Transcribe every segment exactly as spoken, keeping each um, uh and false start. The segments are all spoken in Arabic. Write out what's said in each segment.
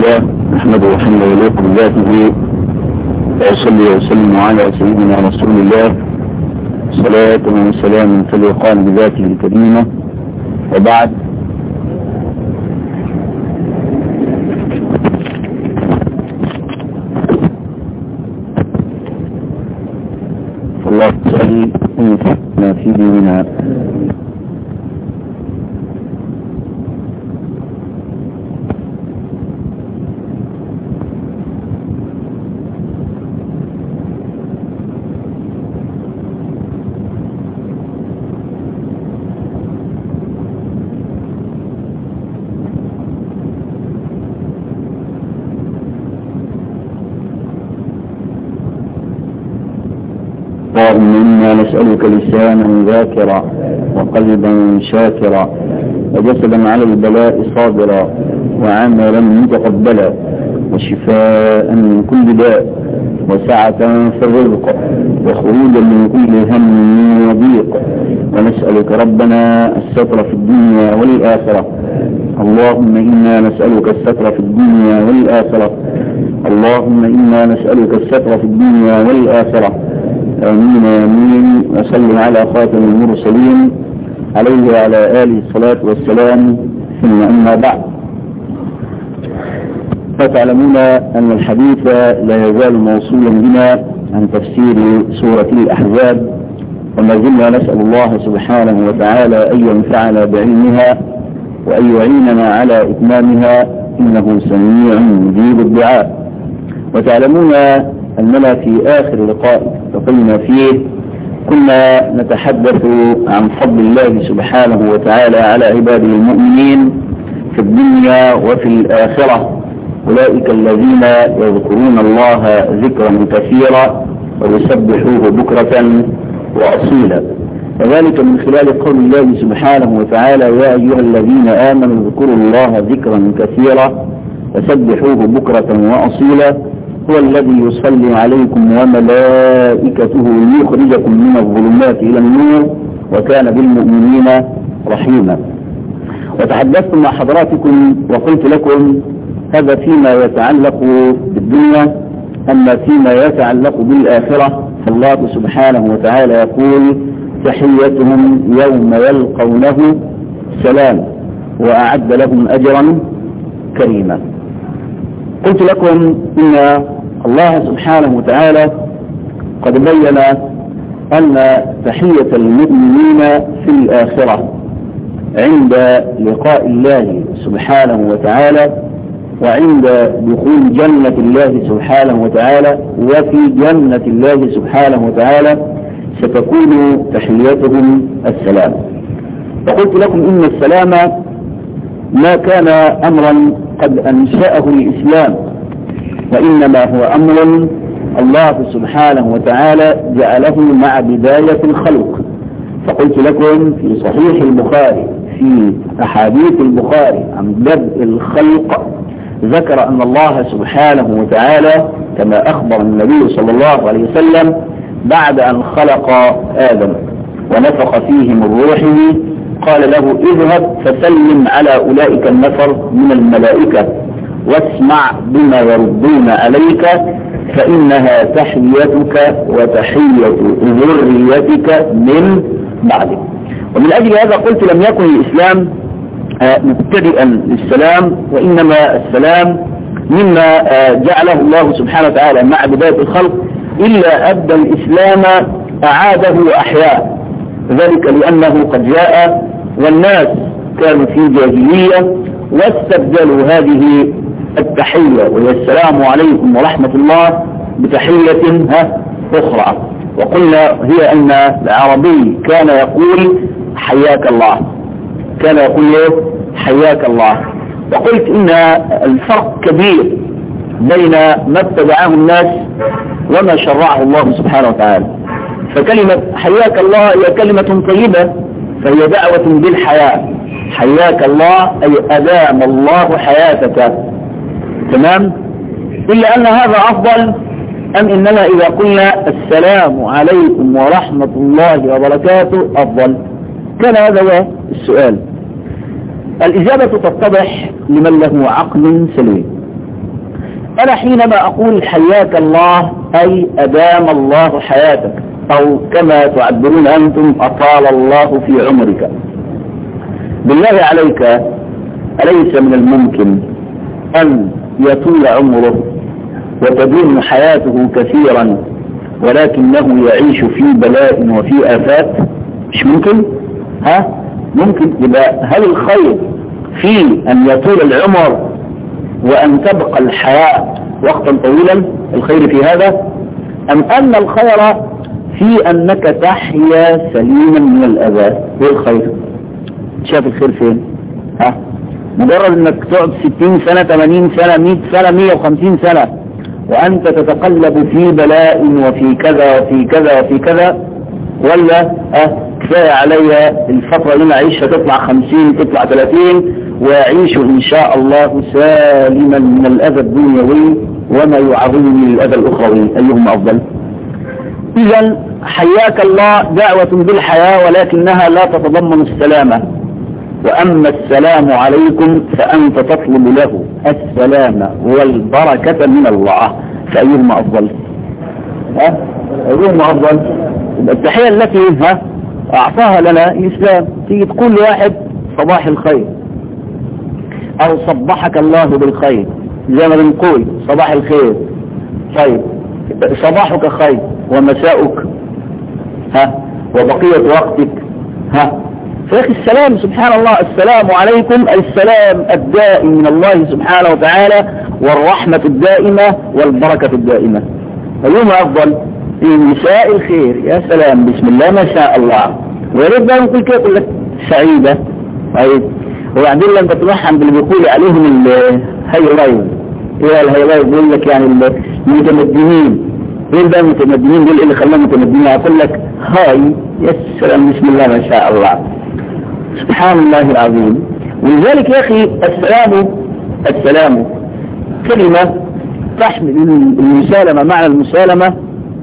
لله نحمده وحمده وليق بذاته وأصلي وسلم على سيدنا رسول الله صلاة وسلام تليقان بذاته الكريمة. وبعد، فالله يسأل أن يفقنا في ديننا. اللهم إنا نسألك لسانا ذاكرا وقلبا شاكرا وجسدا على البلاء صابرا وعملا متقبلا وشفاء من كل داء وسعة في الرزق وخروجا من كل هم وضيق. ونسألك ربنا الستر في الدنيا والآخرة. اللهم إنا نسألك الستر في الدنيا والآخرة. اللهم إنا نسألك الستر في الدنيا والآخرة. آمين آمين. وصلوا على خاتم المرسلين عليه وعلى آله الصلاة والسلام. ثم أما بعد، فتعلمون أن الحديث لا يزال موصولا بنا عن تفسير سورة الأحزاب، وما زلنا نسأل الله سبحانه وتعالى أن ينفعنا بعلمها وأن يعيننا على إتمامها، إنه سميع مجيب الدعاء. وتعلمون أننا في آخر لقاء التقينا فيه كنا نتحدث عن فضل الله سبحانه وتعالى على عباده المؤمنين في الدنيا وفي الآخرة. أولئك الذين يذكرون الله ذكرا كثيرا ويسبحوه بكرة وأصيلا، وذلك من خلال قول الله سبحانه وتعالى: يا أيها الذين آمنوا اذكروا الله ذكرا كثيرا وسبحوه بكرة وأصيلا، هو الذي يصلي عليكم وملائكته ليخرجكم من الظلمات إلى النور وكان بالمؤمنين رحيما. وتحدثت مع حضراتكم وقلت لكم هذا فيما يتعلق بالدنيا. أما فيما يتعلق بالآخرة فالله سبحانه وتعالى يقول: تحيتهم يوم يلقونه سلام وأعد لهم أجرا كريما. قلت لكم إن الله سبحانه وتعالى قد بين أن تحية المؤمنين في الآخرة عند لقاء الله سبحانه وتعالى وعند دخول جنة الله سبحانه وتعالى وفي جنة الله سبحانه وتعالى ستكون تحيتهم السلام. وقلت لكم إن السلام ما كان أمرا قد أنشأه الإسلام، وإنما هو أمر الله سبحانه وتعالى جعله مع بداية الخلق. فقلت لكم في صحيح البخاري في أحاديث البخاري عن بدء الخلق ذكر أن الله سبحانه وتعالى كما أخبر النبي صلى الله عليه وسلم بعد أن خلق آدم ونفخ فيه من روحه قال له: اذهب فسلم على أولئك النفر من الملائكة واسمع بما يردون عليك فإنها تحيتك وتحية ذريتك من بعدك. ومن أجل هذا قلت لم يكن الإسلام مبتدئا للسلام، وإنما السلام مما جعله الله سبحانه وتعالى مع بداية الخلق، إلا أبدى الإسلام أعاده وأحياه، ذلك لأنه قد جاء والناس كانوا في جاهلية واستبدلوا هذه التحية وهي السلام عليكم ورحمة الله بتحية أخرى. وقلنا هي أن العربي كان يقول حياك الله، كان يقول حياك الله. وقلت إن الفرق كبير بين ما ابتدعه الناس وما شرعه الله سبحانه وتعالى. فكلمة حياك الله هي كلمة طيبة، فهي دعوة بالحياة. حياك الله أي أدام الله حياتك، تمام؟ إلا أن هذا أفضل أم إننا إذا قلنا السلام عليكم ورحمة الله وبركاته أفضل؟ كان هذا هو السؤال. الإجابة تتضح لمن له عقل سليم. أنا حينما أقول حياك الله أي أدام الله حياتك، أو كما تعبرون أنتم أطال الله في عمرك. بالله عليك أليس من الممكن أن يطول عمره وتدوم حياته كثيرا ولكنه يعيش في بلاء وفي آفات؟ مش ممكن؟ ها؟ ممكن. يبقى هل الخير في أن يطول العمر وأن تبقى الحياة وقتا طويلا؟ الخير في هذا؟ أم أن الخير في أنك تحيا سليما من الأذى؟ هو الخير. شاف الخير فين؟ ها؟ مجرد أنك تقعد ستين سنة ثمانين سنة مئة سنة مئة وخمسين سنة وأنت تتقلب في بلاء وفي كذا وفي كذا وفي كذا، ولا أه كفاية علي الفترة اللي أنا أعيشها تطلع خمسين تطلع ثلاثين وأعيش إن شاء الله سالما من الأذى الدنيوي وما يعرضني للأذى الأخروي، أيهما أفضل؟ إذا حياك الله دعوة بالحياة ولكنها لا تتضمن السلامة. وأما السلام عليكم فأنت تطلب له السلام والبركة من الله، فأيهما أفضل؟ ها؟ أيهما أفضل؟ التحية التي ها أعطاها لنا الإسلام تيجي تقول لواحد صباح الخير أو صبحك الله بالخير، زي ما بنقول صباح الخير. طيب صباحك خير ومساؤك ها وبقية وقتك ها. فيا أخي السلام سبحان الله، السلام عليكم السلام الدائم من الله سبحانه وتعالى والرحمة الدائمة والبركة الدائمة. أيهما أفضل؟ مساء الخير، يا سلام بسم الله ما شاء الله، ويريد بقى نقول كده يقول لك سعيدة. طيب وبعدين لما تروح عند اللي بيقول عليهم الهاي لايف، ايه الهاي لايف؟ بيقول لك يعني المتمدنين، ايه بقى المتمدنين دول اللي خلاهم متمدنين؟ اقول لك هاي يا سلام بسم الله ما شاء الله سبحان الله العظيم. ولذلك يا اخي السلام السلام كلمة تحمل المسالمة، معنى المسالمة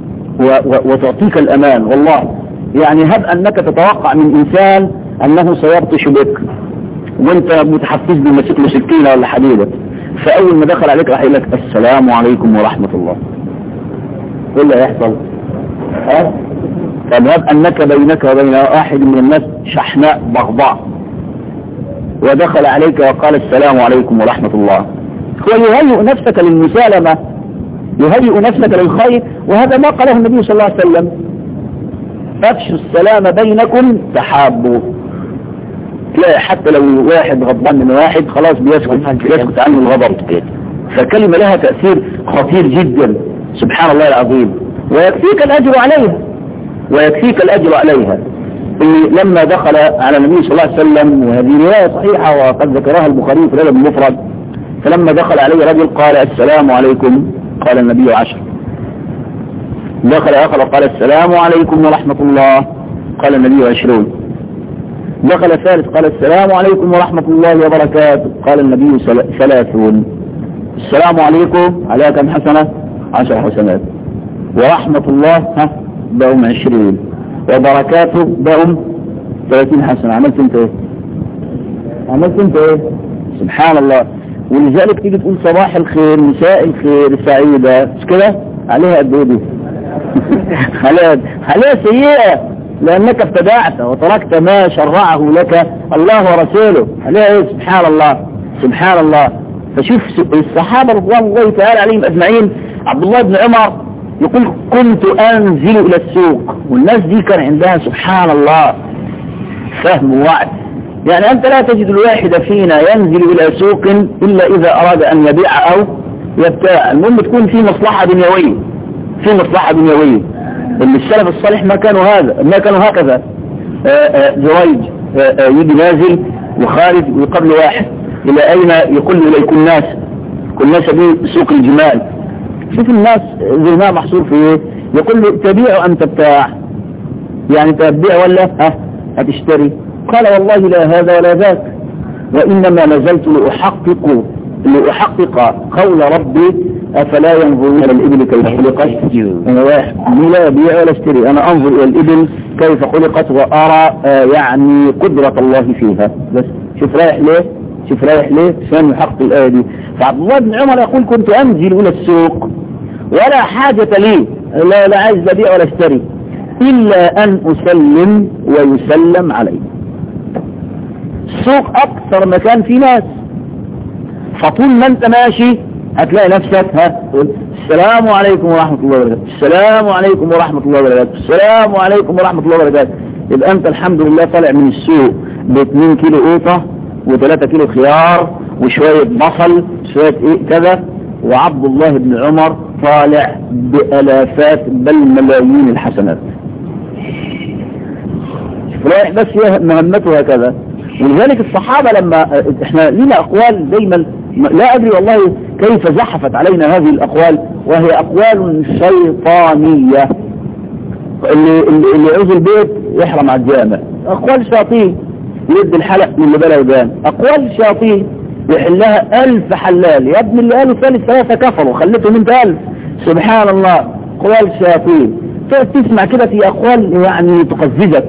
وتعطيك الأمان. والله يعني هب أنك تتوقع من إنسان أنه سيبطش بك وانت متحفز بمسك له سكينة ولا حديدة، فأول ما دخل عليك راح يقول لك السلام عليكم ورحمة الله، ايه اللي هيحصل؟ ها؟ طب هب أنك بينك وبين واحد من الناس شحناء بغضاء ودخل عليك وقال السلام عليكم ورحمة الله، هو يهيئ نفسك للمسالمة، يهيئ نفسك للخير. وهذا ما قاله النبي صلى الله عليه وسلم: افشوا السلام بينكم تحابوا. تلاقي حتى لو واحد غضبان من واحد خلاص بيسكت يسكت عنه الغضب. فكلمة لها تأثير خطير جدا سبحان الله العظيم، ويكفيك الأجر عليها ويكفيك الأجر عليها. لما دخل على النبي صلى الله عليه وسلم، وهذه رواية صحيحة وقد ذكرها البخاري في الأدب المفرد، فلما دخل عليه رجل قال السلام عليكم، قال النبي عشر. دخل آخر قال السلام عليكم ورحمة الله، قال النبي عشرون. دخل ثالث قال السلام عليكم ورحمة الله وبركاته، قال النبي ثلاثون. السلام عليكم عليها كم حسنة؟ عشر حسنات. ورحمة الله ها بهم عشرين، وبركاته بهم ثلاثين حسنة. عملت انت ايه؟ عملت انت ايه؟ سبحان الله. ولذلك تيجي تقول صباح الخير مساء الخير سعيدة، مش كده؟ عليها قد ايه دي؟ عليها عليها سيئة لأنك ابتدعت وتركت ما شرعه لك الله ورسوله. عليها ايه؟ سبحان الله سبحان الله. فشوف الصحابة رضوان الله تعالى عليهم أجمعين، عبد الله بن عمر يقول كنت أنزل إلى السوق، والناس دي كان عندها سبحان الله فهم ووعي. يعني أنت لا تجد الواحد فينا ينزل إلى سوق إلا إذا أراد أن يبيع أو يبتاع، المهم تكون في مصلحة دنيوية، في مصلحة دنيوية. اللي السلف الصالح ما كانوا هذا ما كانوا هكذا. جريج يجي نازل وخارج ويقابل واحد، إلى أين؟ يقول له يكون ناس كل ناس بسوق الجمال. شوف الناس زي ما محصور في ايه، يقول له تبيع أم تبتاع؟ يعني تبيع ولا ها هتشتري؟ قال والله لا هذا ولا ذاك، وإنما نزلت لأحقق لأحقق قول ربي أفلا ينظرون إلى الإبل كيف خلقت. أنا واحد لا أبيع ولا اشتري، أنا أنظر إلى الإبل كيف خلقت وأرى آه يعني قدرة الله فيها. بس شوف رايح ليه؟ شوف رايح ليه عشان يحقق الآية دي. فعبد الله بن عمر يقول كنت أنزل إلى السوق ولا حاجة لي، لا, لا عايز أبيع ولا اشتري إلا أن أسلم ويسلم علي. السوق أكثر مكان فيه ناس، فطول ما أنت ماشي هتلاقي نفسك ها السلام عليكم ورحمة الله وبركاته، السلام عليكم ورحمة الله وبركاته، السلام عليكم ورحمة الله وبركاته. يبقى أنت الحمد لله طالع من السوق باثنين كيلو قوطة وثلاثة كيلو خيار وشوية بصل شوية إيه كذا، وعبد الله بن عمر طالع بألافات بل ملايين الحسنات. رايح بس مهمته هكذا. ولذلك الصحابة لما احنا لنا أقوال دايما لا أدري والله كيف زحفت علينا هذه الأقوال، وهي أقوال شيطانية. اللي, اللي عوز البيت يحرم على الجامع، أقوال شياطين يد الحلق من اللي بلا ودان، أقوال شياطين يحلها ألف حلال. يا ابن اللي قالوا ثالث ثلاثة كفروا خليتهم انت ألف، سبحان الله. أقوال شياطين تسمع كده في أقوال يعني تقززك.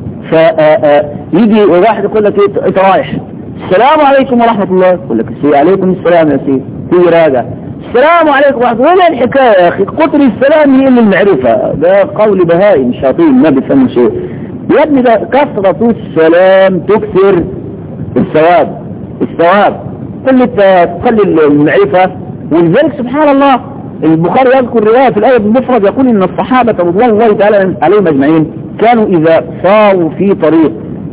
فيجي واحد يقول لك ايه انت رايح السلام عليكم ورحمة الله، يقول لك عليكم السلام يا سيدي، تيجي راجع السلام عليكم ورحمة الله. ولا الحكاية يا اخي، قطر السلام هي اللي المعرفة، ده قول بهائم شياطين ما بيفهموا شيء. يا ابني ده كثرة السلام تكثر الثواب، الثواب كل تقلل المعرفة. ولذلك سبحان الله البخاري يذكر رواية في الآية المفرد يقول إن الصحابة رضوان الله تعالى عليهم أجمعين كانوا إذا صاروا في طريق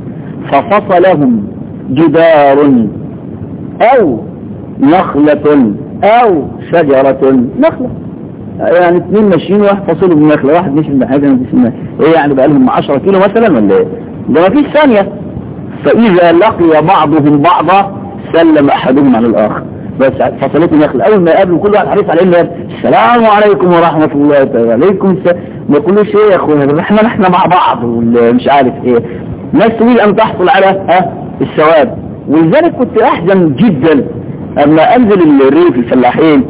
ففصلهم جدار أو نخلة أو شجرة، نخلة يعني اثنين ماشيين واحد فصلوا بالنخلة، واحد مش بحاجة مش بحاجة ايه يعني بقى لهم عشرة كيلو مثلا ولا ايه، ده ما فيش ثانية. فإذا لقي بعضهم بعضا سلم أحدهم على الآخر، بس فصلته النخلة أول ما يقابلوا كل واحد حريص عليه إنه السلام عليكم ورحمة الله تعالى عليكم السلام، ما يقولوش ايه يا اخويا احنا نحن مع بعض مش عارف ايه، ناس تريد أن تحصل على ها الثواب. ولذلك كنت أحزن جدا أما أنزل الريف الفلاحين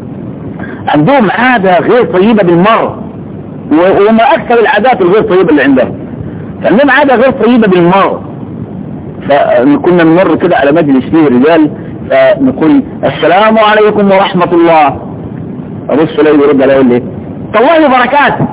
عندهم عادة غير طيبة بالمرة، وما أكثر العادات الغير طيبة اللي عندهم، فعندهم عادة غير طيبة بالمرة. فكنا نمر كده على مجلس فيه رجال فنقول السلام عليكم ورحمة الله، أبص لا يرد عليه يقول لي طلعي بركات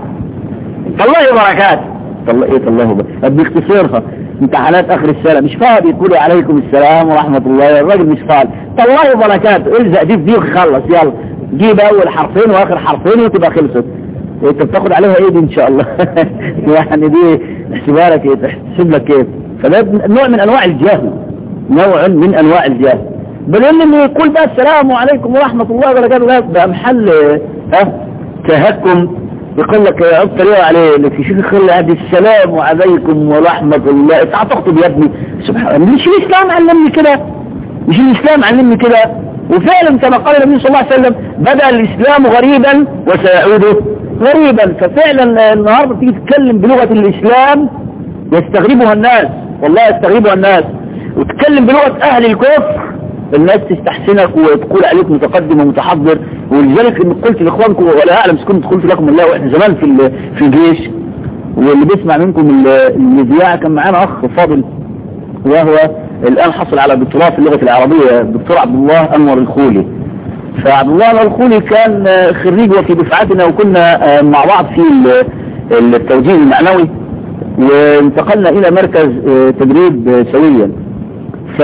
طلعي بركات طلع ايه طلعه بقى باختصارها امتحانات اخر السنه مش فاهم يقولوا عليكم السلام ورحمه الله، الراجل مش فاهم طلعوا بركات الزق دي دي وخلص يلا جيب اول حرفين واخر حرفين وتبقى خلصت. انت بتاخد عليها ايه دي ان شاء الله يعني دي احسبها لك ايه تحسب لك ايه. فده نوع من انواع الجهل، نوع من انواع الجهل. بل اللي يقول بقى السلام عليكم ورحمه الله وبركاته بقى محل ها تهكم، يقول لك يا عبد طريقة عليه اللي في شيخ خلي هذه السلام عليكم ورحمة الله. انت هتخطب يا ابني سبحان الله، مش الاسلام علمني كده، مش الاسلام علمني كده. وفعلا كما قال النبي صلى الله عليه وسلم بدأ الاسلام غريبا وسيعود غريبا. ففعلا النهارده تيجي تتكلم بلغة الاسلام يستغربها الناس، والله يستغربها الناس، وتتكلم بلغة اهل الكفر الناس تستحسنك وتقول عليك متقدم ومتحضر. ولذلك ان قلت لاخوانكم ولا اعلم كنت قلت لكم الله واحنا زمان في في الجيش، واللي بيسمع منكم المذياع كان معانا اخ فاضل وهو الان حصل على دكتوراه في اللغه العربيه، الدكتور عبد الله انور الخولي. فعبد الله انور الخولي كان خريج وفي دفعتنا وكنا مع بعض في التوجيه المعنوي، وانتقلنا الى مركز تدريب سويا. ف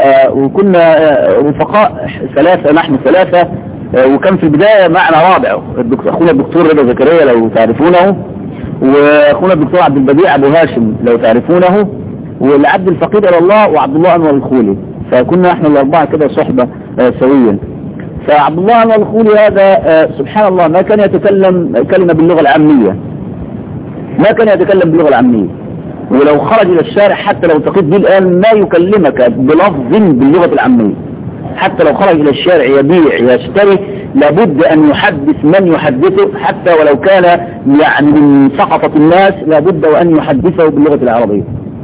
وكنا رفقاء ثلاثة، نحن ثلاثة، وكان في البداية معنا رابع اخونا الدكتور رضا زكريا لو تعرفونه، واخونا الدكتور عبد البديع ابو هاشم لو تعرفونه، والعبد الفقيد الى الله وعبد الله انور الخولي. فكنا احنا الاربعة كده صحبة سويا. فعبد الله انور الخولي هذا سبحان الله ما كان يتكلم كلمة باللغة العامية، ما كان يتكلم باللغة العامية، ولو خرج الى الشارع حتى لو التقيت به الان ما يكلمك بلفظ باللغة العامية، حتى لو خرج الى الشارع يبيع يشتري لابد ان يحدث من يحدثه، حتى ولو كان يعني من سقطة الناس لابد وان يحدثه باللغة العربية.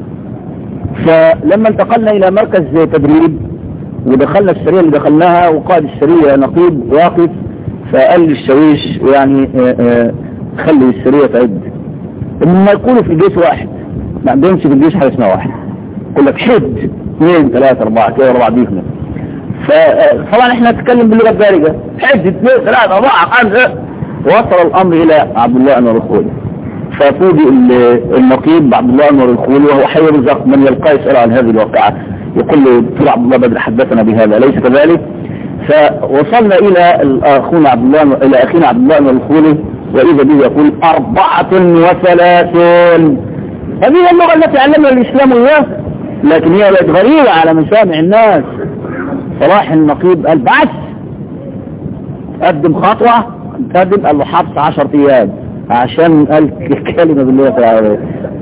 فلما انتقلنا الى مركز تدريب ودخلنا السرية اللي دخلناها وقائد السرية نقيب واقف، فقال للشويش يعني اه اه خلي السرية تعد، ما يقولوا في الجيش واحد، ما عندهمش في الجيش حاجة اسمها واحد، يقول لك حد اثنين ثلاثة أربعة كده أربعة بيكنا. فطبعا احنا نتكلم باللغة الدارجة حد اثنين ثلاثة أربعة خمسة. وصل الأمر إلى عبد الله أنور الخولي، ففوجئ النقيب عبد الله أنور الخولي وهو حي رزق من يلقى يسأل عن هذه الواقعة، يقول له دكتور عبد الله بدر حدثنا بهذا أليس كذلك؟ فوصلنا إلى أخونا عبد الله إلى أخينا عبد الله أنور الخولي وإذا به يقول أربعة وثلاثون. هذه اللغة التي علمها الإسلام إياه، لكن هي بقت غريبة على مسامع الناس. صلاح النقيب قال بس قدم خطوة، قدم قال له حبس عشر أيام عشان قال كلمة بالله تعالى.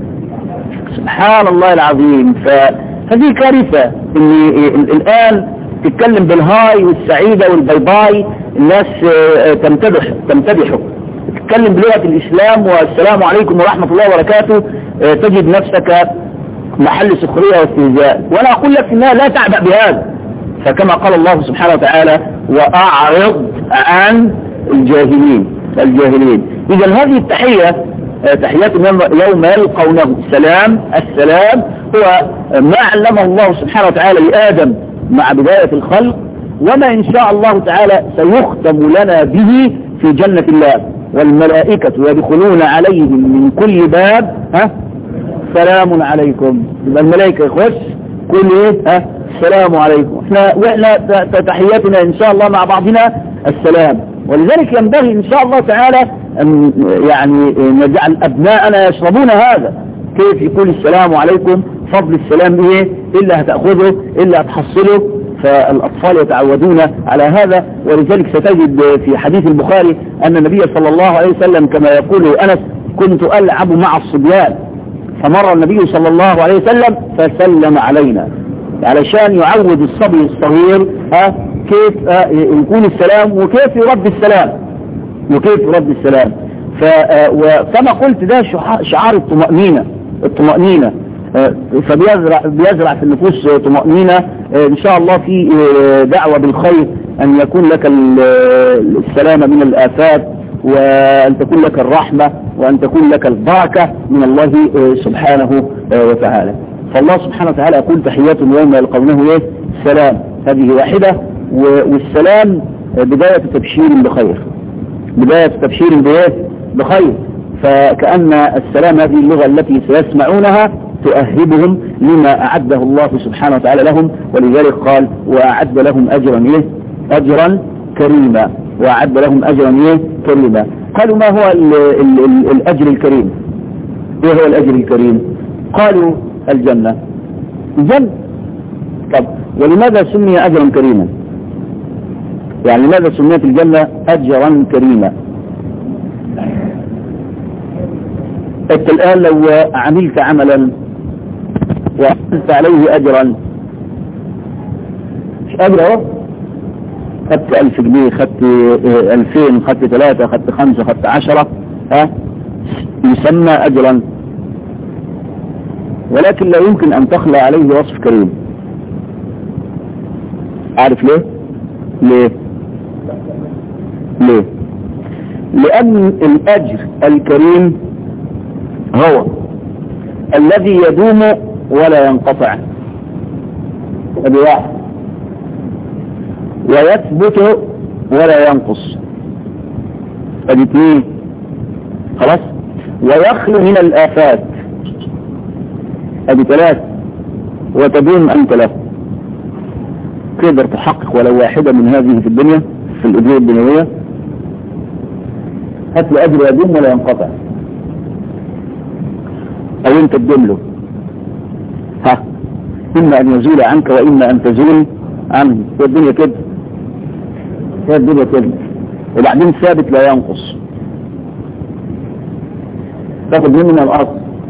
سبحان الله العظيم. فهذه كارثة إن الآن تتكلم بالهاي والسعيدة والبيباي، الناس تمتدح تمتدحه. تتكلم بلغة الإسلام والسلام عليكم ورحمة الله وبركاته، تجد نفسك محل سخرية واستهزاء. وأنا أقول لك إنها لا تعبأ بهذا، فكما قال الله سبحانه وتعالى وأعرض عن الجاهلين الجاهلين. إذا هذه التحية تحيات يوم يلقونه السلام. السلام هو ما علمه الله سبحانه وتعالى لآدم مع بداية الخلق، وما إن شاء الله تعالى سيختم لنا به في جنة الله. والملائكة يدخلون عليهم من كل باب ها سلام عليكم. يبقى الملائكة يخش كل ايه ها السلام عليكم. احنا واحنا تحياتنا ان شاء الله مع بعضنا السلام. ولذلك ينبغي ان شاء الله تعالى ان يعني نجعل ابناءنا يشربون هذا. كيف يقول السلام عليكم؟ فضل السلام ايه؟ الا هتأخذه الا هتحصله. فالاطفال يتعودون على هذا. ولذلك ستجد في حديث البخاري ان النبي صلى الله عليه وسلم كما يقول انس كنت العب مع الصبيان فمر النبي صلى الله عليه وسلم فسلم علينا، علشان يعود الصبي الصغير ها كيف يكون السلام وكيف يرد السلام وكيف يرد السلام. فكما قلت ده شعار الطمأنينة الطمأنينة فبيزرع بيزرع في النفوس طمأنينة. ان شاء الله في دعوة بالخير ان يكون لك السلامة من الآفات، وأن تكون لك الرحمة، وأن تكون لك البركة من الله سبحانه وتعالى. فالله سبحانه وتعالى يقول تحيات يوم يلقونه ايه السلام. هذه واحدة. والسلام بداية تبشير بخير، بداية تبشير بخير. فكأن السلام هذه اللغة التي سيسمعونها تؤهبهم لما أعده الله سبحانه وتعالى لهم. ولذلك قال وأعد لهم أجرا ايه أجرا كريما. وأعد لهم أجرا ايه كريما. قالوا ما هو ال ال ال الأجر الكريم؟ ايه هو الأجر الكريم؟ قالوا الجنة. الجنة. طب ولماذا سمي أجرا كريما؟ يعني لماذا سميت الجنة أجرا كريما؟ انت الآن لو عملت عملا وأخذت عليه أجرا، مش أجر اهو، خدت ألف جنيه، خدت ألفين، خدت ثلاثة، خدت خمسة، خدت عشرة، ها يسمى أجرا. ولكن لا يمكن أن تخلى عليه وصف كريم. عارف ليه؟ ليه؟ ليه؟ لأن الأجر الكريم هو الذي يدوم ولا ينقطع، هذا واحد، ويثبت ولا ينقص، هذا اثنين، خلاص، ويخلو من الآفات، هذه ثلاث، وتدوم أنت له. تقدر تحقق ولو واحدة من هذه في الدنيا في الأجور الدنيوية، هات له أجر يدوم ولا ينقطع، أو أنت تدوم له، ها إما أن يزول عنك وإما أن تزول عنه. هي الدنيا كده، هي الدنيا كده، وبعدين ثابت لا ينقص. تاخد منه من الأرض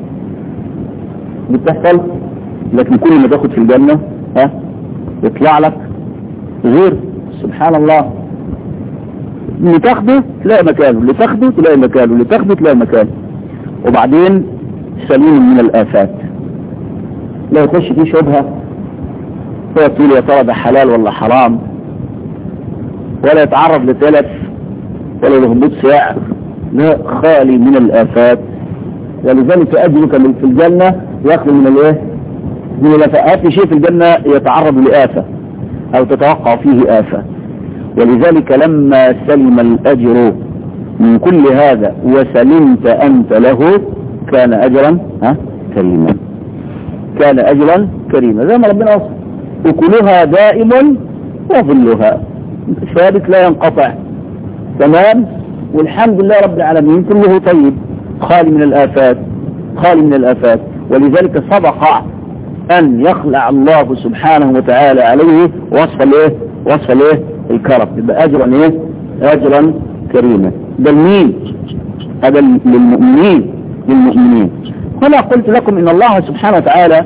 بتحصل، لكن كل ما تاخد في الجنة ها يطلع لك غير. سبحان الله، اللي تاخده تلاقي مكانه، اللي تاخده تلاقي مكانه، اللي تاخده تلاقي مكانه. وبعدين سليم من الآفات، لا يخش فيه شبهة هو تقول يا ترى ده حلال ولا حرام، ولا يتعرض لتلف ولا لهبوط سعر، لا، خالي من الآفات. ولذلك أجرك في الجنة يخلو من الايه؟ من الآفات شيء في الجنة يتعرض لآفة أو تتوقع فيه آفة. ولذلك لما سلم الأجر من كل هذا وسلمت أنت له كان أجرا ها كريما، كان أجرا كريما زي ما ربنا وصف أكلها دائم وظلها ثابت لا ينقطع. تمام. والحمد لله رب العالمين كله طيب خالي من الآفات، خالي من الآفات. ولذلك صدق أن يخلع الله سبحانه وتعالى عليه وصف الايه وصف الايه الكرم، يبقى أجرا ايه أجرا كريما. ده لمين؟ هذا للمؤمنين للمؤمنين. هنا قلت لكم إن الله سبحانه وتعالى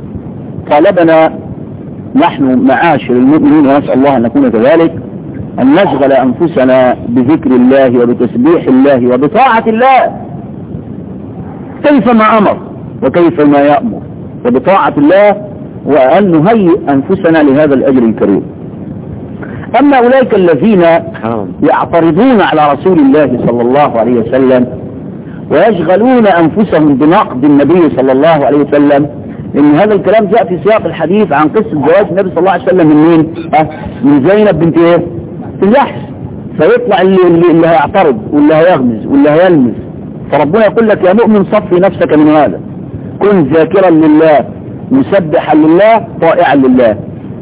طالبنا نحن معاشر المؤمنين ونسأل الله أن نكون كذلك أن نشغل أنفسنا بذكر الله وبتسبيح الله وبطاعة الله كيف ما أمر وكيف ما يأمر، وبطاعة الله، وأن نهيئ أنفسنا لهذا الأجر الكريم. أما أولئك الذين يعترضون على رسول الله صلى الله عليه وسلم ويشغلون أنفسهم بنقد النبي صلى الله عليه وسلم، إن هذا الكلام جاء في سياق الحديث عن قصة زواج النبي صلى الله عليه وسلم من مين؟ أه؟ من زينب بنت إيه؟ الجحش. فيطلع اللي, اللي, اللي هيعترض واللي هيغمز واللي هيلمز. فربنا يقول لك يا مؤمن صفي نفسك من هذا، كن ذاكرا لله مسبحا لله طائعا لله،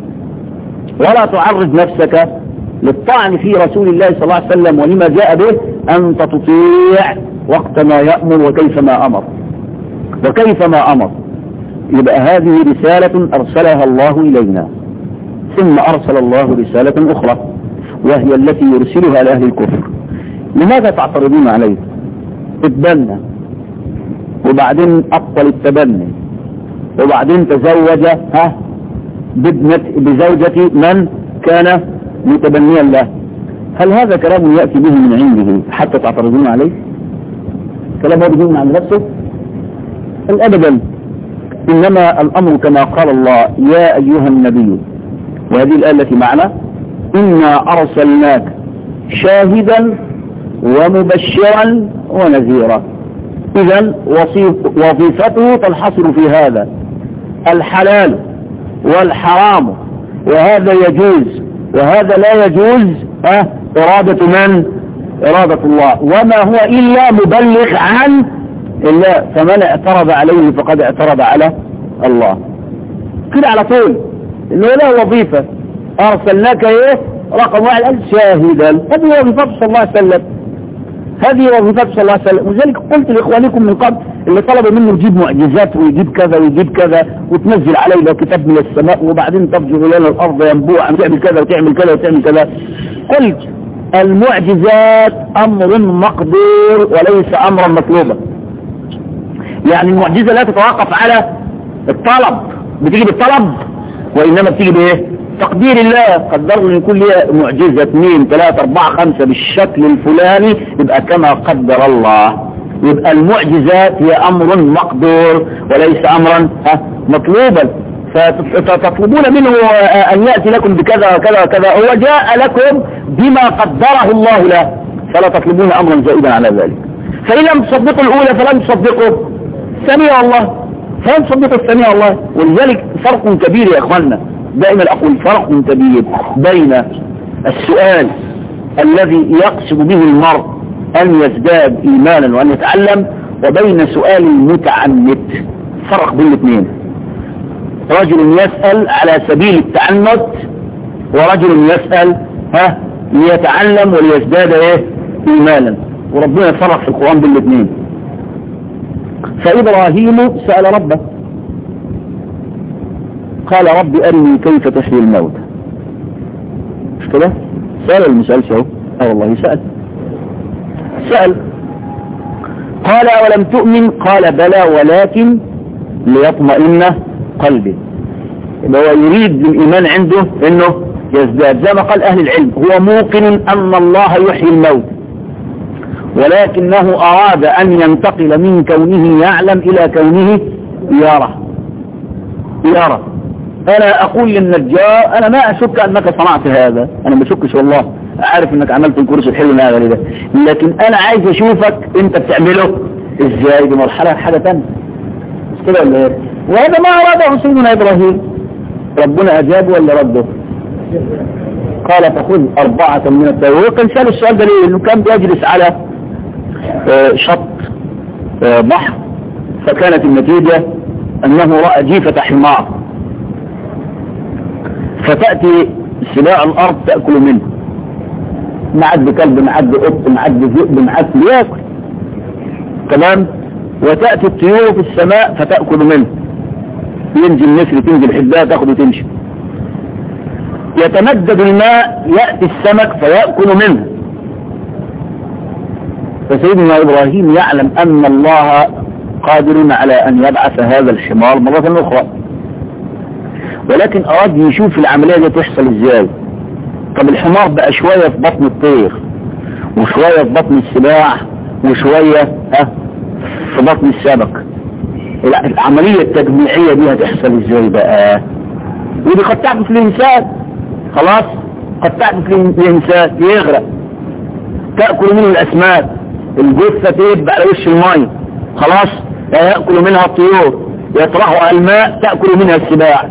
ولا تعرض نفسك للطعن في رسول الله صلى الله عليه وسلم ولما جاء به، أنت تطيع وقت ما يأمر وكيف ما أمر وكيف ما أمر. يبقى هذه رسالة أرسلها الله إلينا، ثم أرسل الله رسالة أخرى وهي التي يرسلها لأهل الكفر. لماذا تعترضون عليه؟ اتبنى وبعدين أبطل التبني وبعدين تزوج ها بابنة بزوجة من كان متبنيا له. هل هذا كلام يأتي به من عنده حتى تعترضون عليه؟ كلام هو بدون عن نفسه؟ أبدا. إنما الأمر كما قال الله يا أيها النبي، وهذه الآية التي معنا إنا أرسلناك شاهدا ومبشرا ونذيرا. إذن وظيفته تنحصر في هذا الحلال والحرام، وهذا يجوز وهذا لا يجوز، أه إرادة من؟ إرادة الله، وما هو إلا مبلغ عن الله. فمن اعترض عليه فقد اعترض على الله كده على طول. إنه له وظيفة أرسلناك إيه رقم واحد قال شاهدا. هذه وظيفته صلى الله عليه وسلم، هذه وظيفته صلى الله عليه وسلم. وذلك قلت لإخوانكم من قبل اللي طلبوا منه يجيب معجزات ويجيب كذا ويجيب كذا وتنزل عليه لو كتاب من السماء وبعدين تفجر لنا الأرض ينبوع تعمل كذا وتعمل كذا وتعمل كذا. قلت المعجزات أمر مقدور وليس أمرا مطلوبا. يعني المعجزة لا تتوقف على الطلب، بتيجي بالطلب وإنما بتيجي بإيه؟ تقدير الله. قدر لي كل معجزة اثنين ثلاثة أربعة خمسة بالشكل الفلاني يبقى كما قدر الله. يبقى المعجزات هي أمر مقدور وليس أمرا مطلوبا. فتطلبون منه أن يأتي لكم بكذا وكذا وكذا، هو جاء لكم بما قدره الله له، فلا تطلبون أمرا زائدا على ذلك. فإن لم تصدقوا الأولى فلن تصدقوا الثانية الله، فلن تصدقوا الثانية الله. ولذلك فرق كبير يا إخواننا، دائما أقول فرق كبير بين السؤال الذي يقصد به المرء أن يزداد إيمانا وأن يتعلم، وبين سؤال المتعنت. فرق بين الاثنين. رجل يسأل على سبيل التعنت، ورجل يسأل ها ليتعلم وليزداد ايه إيمانا. وربنا يفرق في القرآن بين الاثنين. فإبراهيم سأل ربه قال رب أرني كيف تحيي الموت. مش كده؟ سأل المسأل شو؟ اه والله سأل سأل قال أولم تؤمن؟ قال بلى ولكن ليطمئن قلبي. يبقى هو يريد الإيمان عنده إنه يزداد. زي ما قال أهل العلم هو موقن أن الله يحيي الموت، ولكنه أراد أن ينتقل من كونه يعلم إلى كونه يرى يرى. أنا أقول للنجار أنا ما أشك أنك صنعت هذا، أنا ما أشكش والله، أعرف أنك عملت الكورس الحلو هذا ده، لكن أنا عايز أشوفك أنت بتعمله إزاي. دي مرحلة حاجة تانية. مش كده ولا إيه؟ وهذا ما أراده سيدنا إبراهيم. ربنا أجاب ولا رده؟ قال فخذ أربعة من الطير. وكان سأل السؤال ده ليه؟ إنه كان بيجلس على شط بحر، فكانت النتيجة أنه رأى جيفة حمار، فتأتي سباع الأرض تأكل منه، معد كلب، معد قط، معد ذئب، معد يأكل تمام. وتأتي الطيور في السماء فتأكل منه، ينزل نسر، تنزل حباء تأخذ وتمشي. يتمدد الماء، يأتي السمك فيأكل منه. فسيدنا إبراهيم يعلم أن الله قادر على أن يبعث هذا الحمار مرة أخرى، ولكن أراد يشوف العملية دي تحصل إزاي. طب الحمار بقى شوية في بطن الطير، وشوية في بطن السباع، وشوية ها في بطن السمك. العملية التجميعية دي هتحصل إزاي بقى؟ ودي قد تعرف الإنسان، خلاص قد تعرف الإنسان يغرق، تأكل منه الأسماك، الجثة تهب على وش الماء، خلاص لا يأكل منها الطيور، يطرحها على الماء تأكل منها السباع.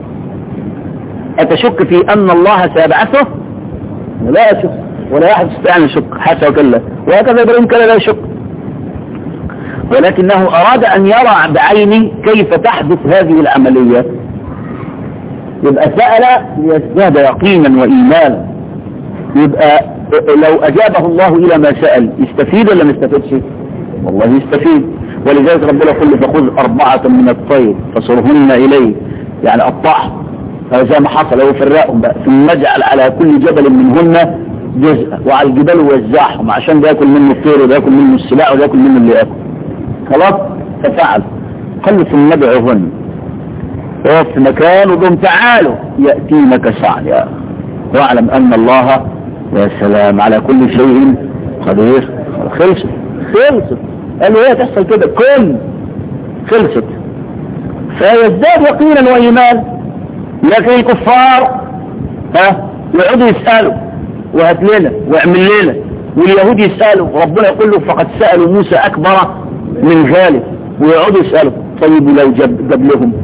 أتشك في أن الله سيبعثه؟ لا أشك، ولا أحد يستطيع أن يشك حتى وكلا. وهكذا إبراهيم كان لا يشك، ولكنه أراد أن يرى بعينه كيف تحدث هذه العملية. يبقى سأل ليزداد يقينا وإيمانا. يبقى لو أجابه الله إلى ما سأل يستفيد ولا ما يستفيدش؟ والله يستفيد. ولذلك ربنا يقول فخذ أربعة من الطير فصرهن إليه، يعني قطعهم زي ما حصل، هو فرقهم بقى، ثم اجعل على كل جبل منهن جزءا، وعلى الجبال وزعهم عشان ده ياكل منه الطير وده ياكل منه السباع وده ياكل منه اللي ياكل. خلاص ففعل. قال ثم ادعوهن، وقف في مكان وقم تعالوا يأتينك سعيا واعلم أن الله يا سلام على كل شيء قدير. خلصت خلصت قال له ايه تحصل كده كل خلصت. فيزداد يقينا وإيمان. لكن الكفار ها يقعدوا يسألوا وهات لنا واعمل لنا، واليهود يسألوا، ربنا يقول له فقد سألوا موسى أكبر من ذلك، ويقعدوا يسألوا. طيب لو جاب, جاب لهم،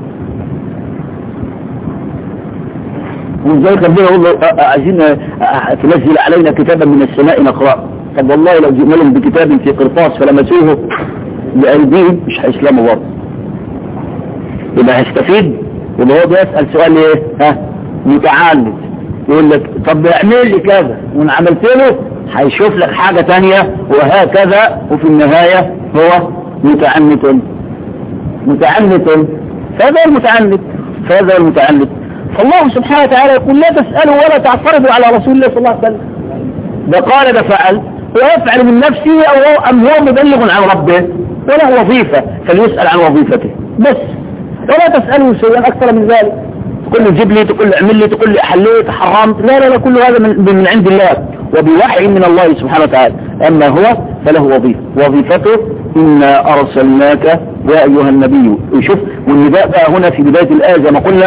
وذلك ربنا يقول له عايزين تنزل علينا كتابا من السماء نقرأ. طب والله لو جئنا لهم بكتاب في قرطاس فلمسوه بأيديهم مش هيسلموا برضه. يبقى هيستفيد. يبقى هو بيسأل سؤال ايه؟ ها متعاند، يقول لك طب اعمل لي كذا، وان عملت له هيشوف لك حاجة تانية، وهكذا. وفي النهاية هو متعنت متعنت فهذا المتعنت فهذا المتعنت. فالله سبحانه وتعالى يقول لا تسألوا ولا تعترضوا على رسول الله صلى الله عليه وسلم. ده قال ده فعل، ويفعل من نفسه أو هو أم هو مبلغ عن ربه وله وظيفة فليسأل عن وظيفته بس. ولا تسألوا شيئا أكثر من ذلك، تقول له جيب لي، تقول له اعمل لي، تقول لي أحليت حرمت، لا لا لا، كل هذا من, من عند الله وبوحي من الله سبحانه وتعالى. أما هو فله وظيفة، وظيفته إنا أرسلناك يا أيها النبي. يشوف والنداء بقى هنا في بداية الآية زي ما قلنا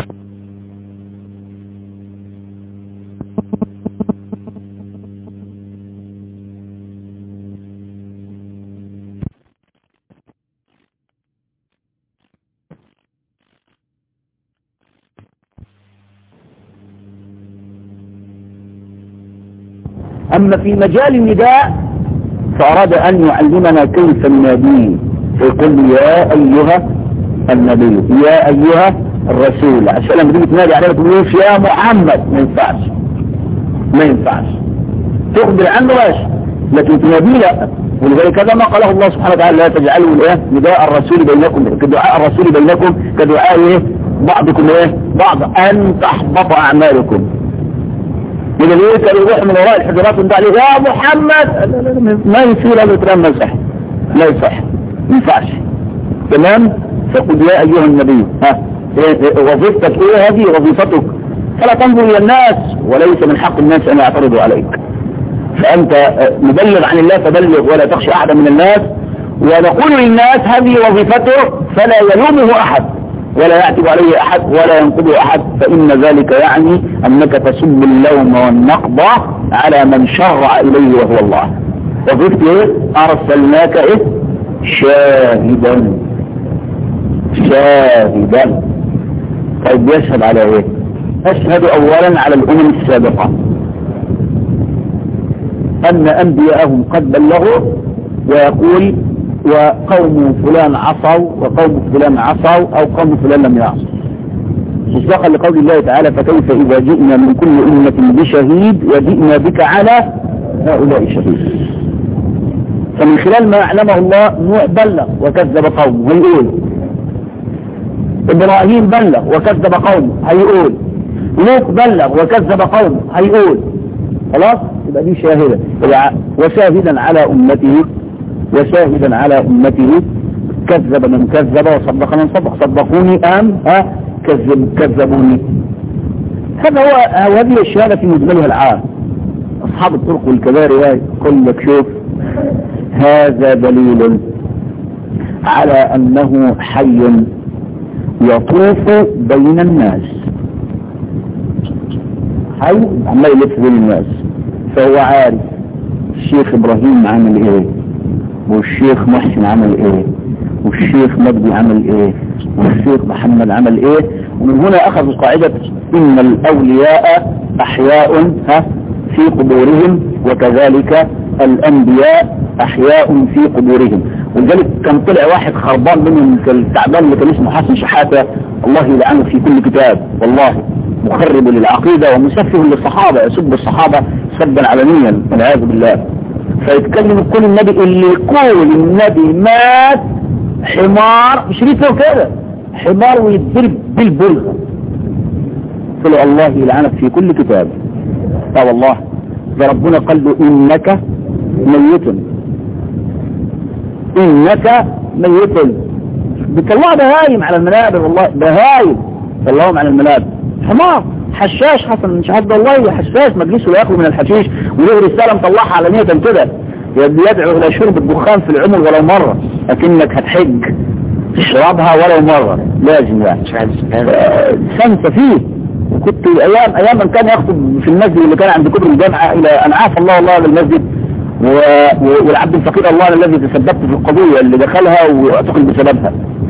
أما في مجال النداء فأراد أن يعلمنا كيف نناديه، فيقول يا أيها النبي، يا أيها الرسول، عشان لما تيجي تنادي عليه تقول يا محمد، ما ينفعش ما ينفعش تخبر عنه ماشي، لكن تناديه لا. ولذلك هذا ما قاله الله سبحانه وتعالى لا تجعلوا الايه نداء الرسول بينكم كدعاء الرسول بينكم كدعاء ايه بعضكم ايه بعض ان تحبط اعمالكم. من اللي كانوا يروح من وراء الحجرات وندع عليه يا محمد، ما يصير هذا الكلام، ما يصح لا يصح ما ينفعش. تمام. فقل يا ايها النبي، ها وظيفتك ايه؟ هذه وظيفتك، فلا تنظر الى الناس، وليس من حق الناس ان يعترضوا عليك. فانت مبلغ عن الله فبلغ ولا تخشى احدا من الناس. ونقول للناس هذه وظيفته فلا يلومه احد ولا يعتب عليه احد ولا ينقضه احد، فان ذلك يعني انك تسب اللوم والنقض على من شرع اليه وهو الله. وظيفته ايه؟ ارسلناك ايه؟ شاهدا شاهدا. طيب يشهد على ايه؟ اشهد اولا على الامم السابقة ان انبياءهم قد بلغوا، ويقول وقوم فلان عصوا وقوم فلان عصوا او قوم فلان لم يعصوا، مصداقا لقول الله تعالى فكيف اذا جئنا من كل امة بشهيد وجئنا بك على هؤلاء شهيد. فمن خلال ما اعلمه الله نوح بلغ وكذب قومه هيقول، ابراهيم بلغ وكذب قومه هيقول، لوط بلغ وكذب قومه هيقول. خلاص يبقى دي شاهدة وشاهدا على امته وشاهدا على امته كذب من كذب وصدق من صدق، صدقوني ام ها كذب كذبوني. هذا هو هذه الشهادة في مجملها العام. اصحاب الطرق والكباري يقول لك شوف هذا دليل على انه حي يطوف بين الناس، حي عمال يلف بين الناس، فهو عارف الشيخ ابراهيم عمل ايه والشيخ محسن عمل ايه والشيخ مجدي عمل ايه والشيخ محمد عمل ايه. ومن هنا اخذوا قاعدة ان الاولياء احياء ها في قبورهم وكذلك الانبياء احياء في قبورهم. ولذلك كان طلع واحد خربان منهم التعبان اللي كان اسمه حسن شحاتة الله يلعنه في كل كتاب، والله مخرب للعقيدة ومسفه للصحابة، يسب الصحابة سبا علنيا والعياذ بالله. فيتكلم كل النبي اللي يقول النبي مات حمار مش ريفه كده حمار ويتضرب بالبلغة، قالوا الله يلعنك في كل كتاب. اه والله ده ربنا قال له انك ميت انك ميت. بيطلعوا بهايم على المنابر، والله بهايم طلعوهم على المنابر. حمار حشاش حسن مش عبد الله حشاش مجلسه ياكل من الحشيش وله رسالة مطلعها علانية كده يدعو الى شرب الدخان في العمر ولو مرة، لكنك هتحج تشربها ولو مرة لازم يعني سنت فيه. وكنت ايام ايام من كان يخطب في المسجد اللي كان عند كبر الجامعة الى ان عاف الله الله للمسجد والعبد الفقير الله الذي تسببت في القضية اللي دخلها واعتقل بسببها.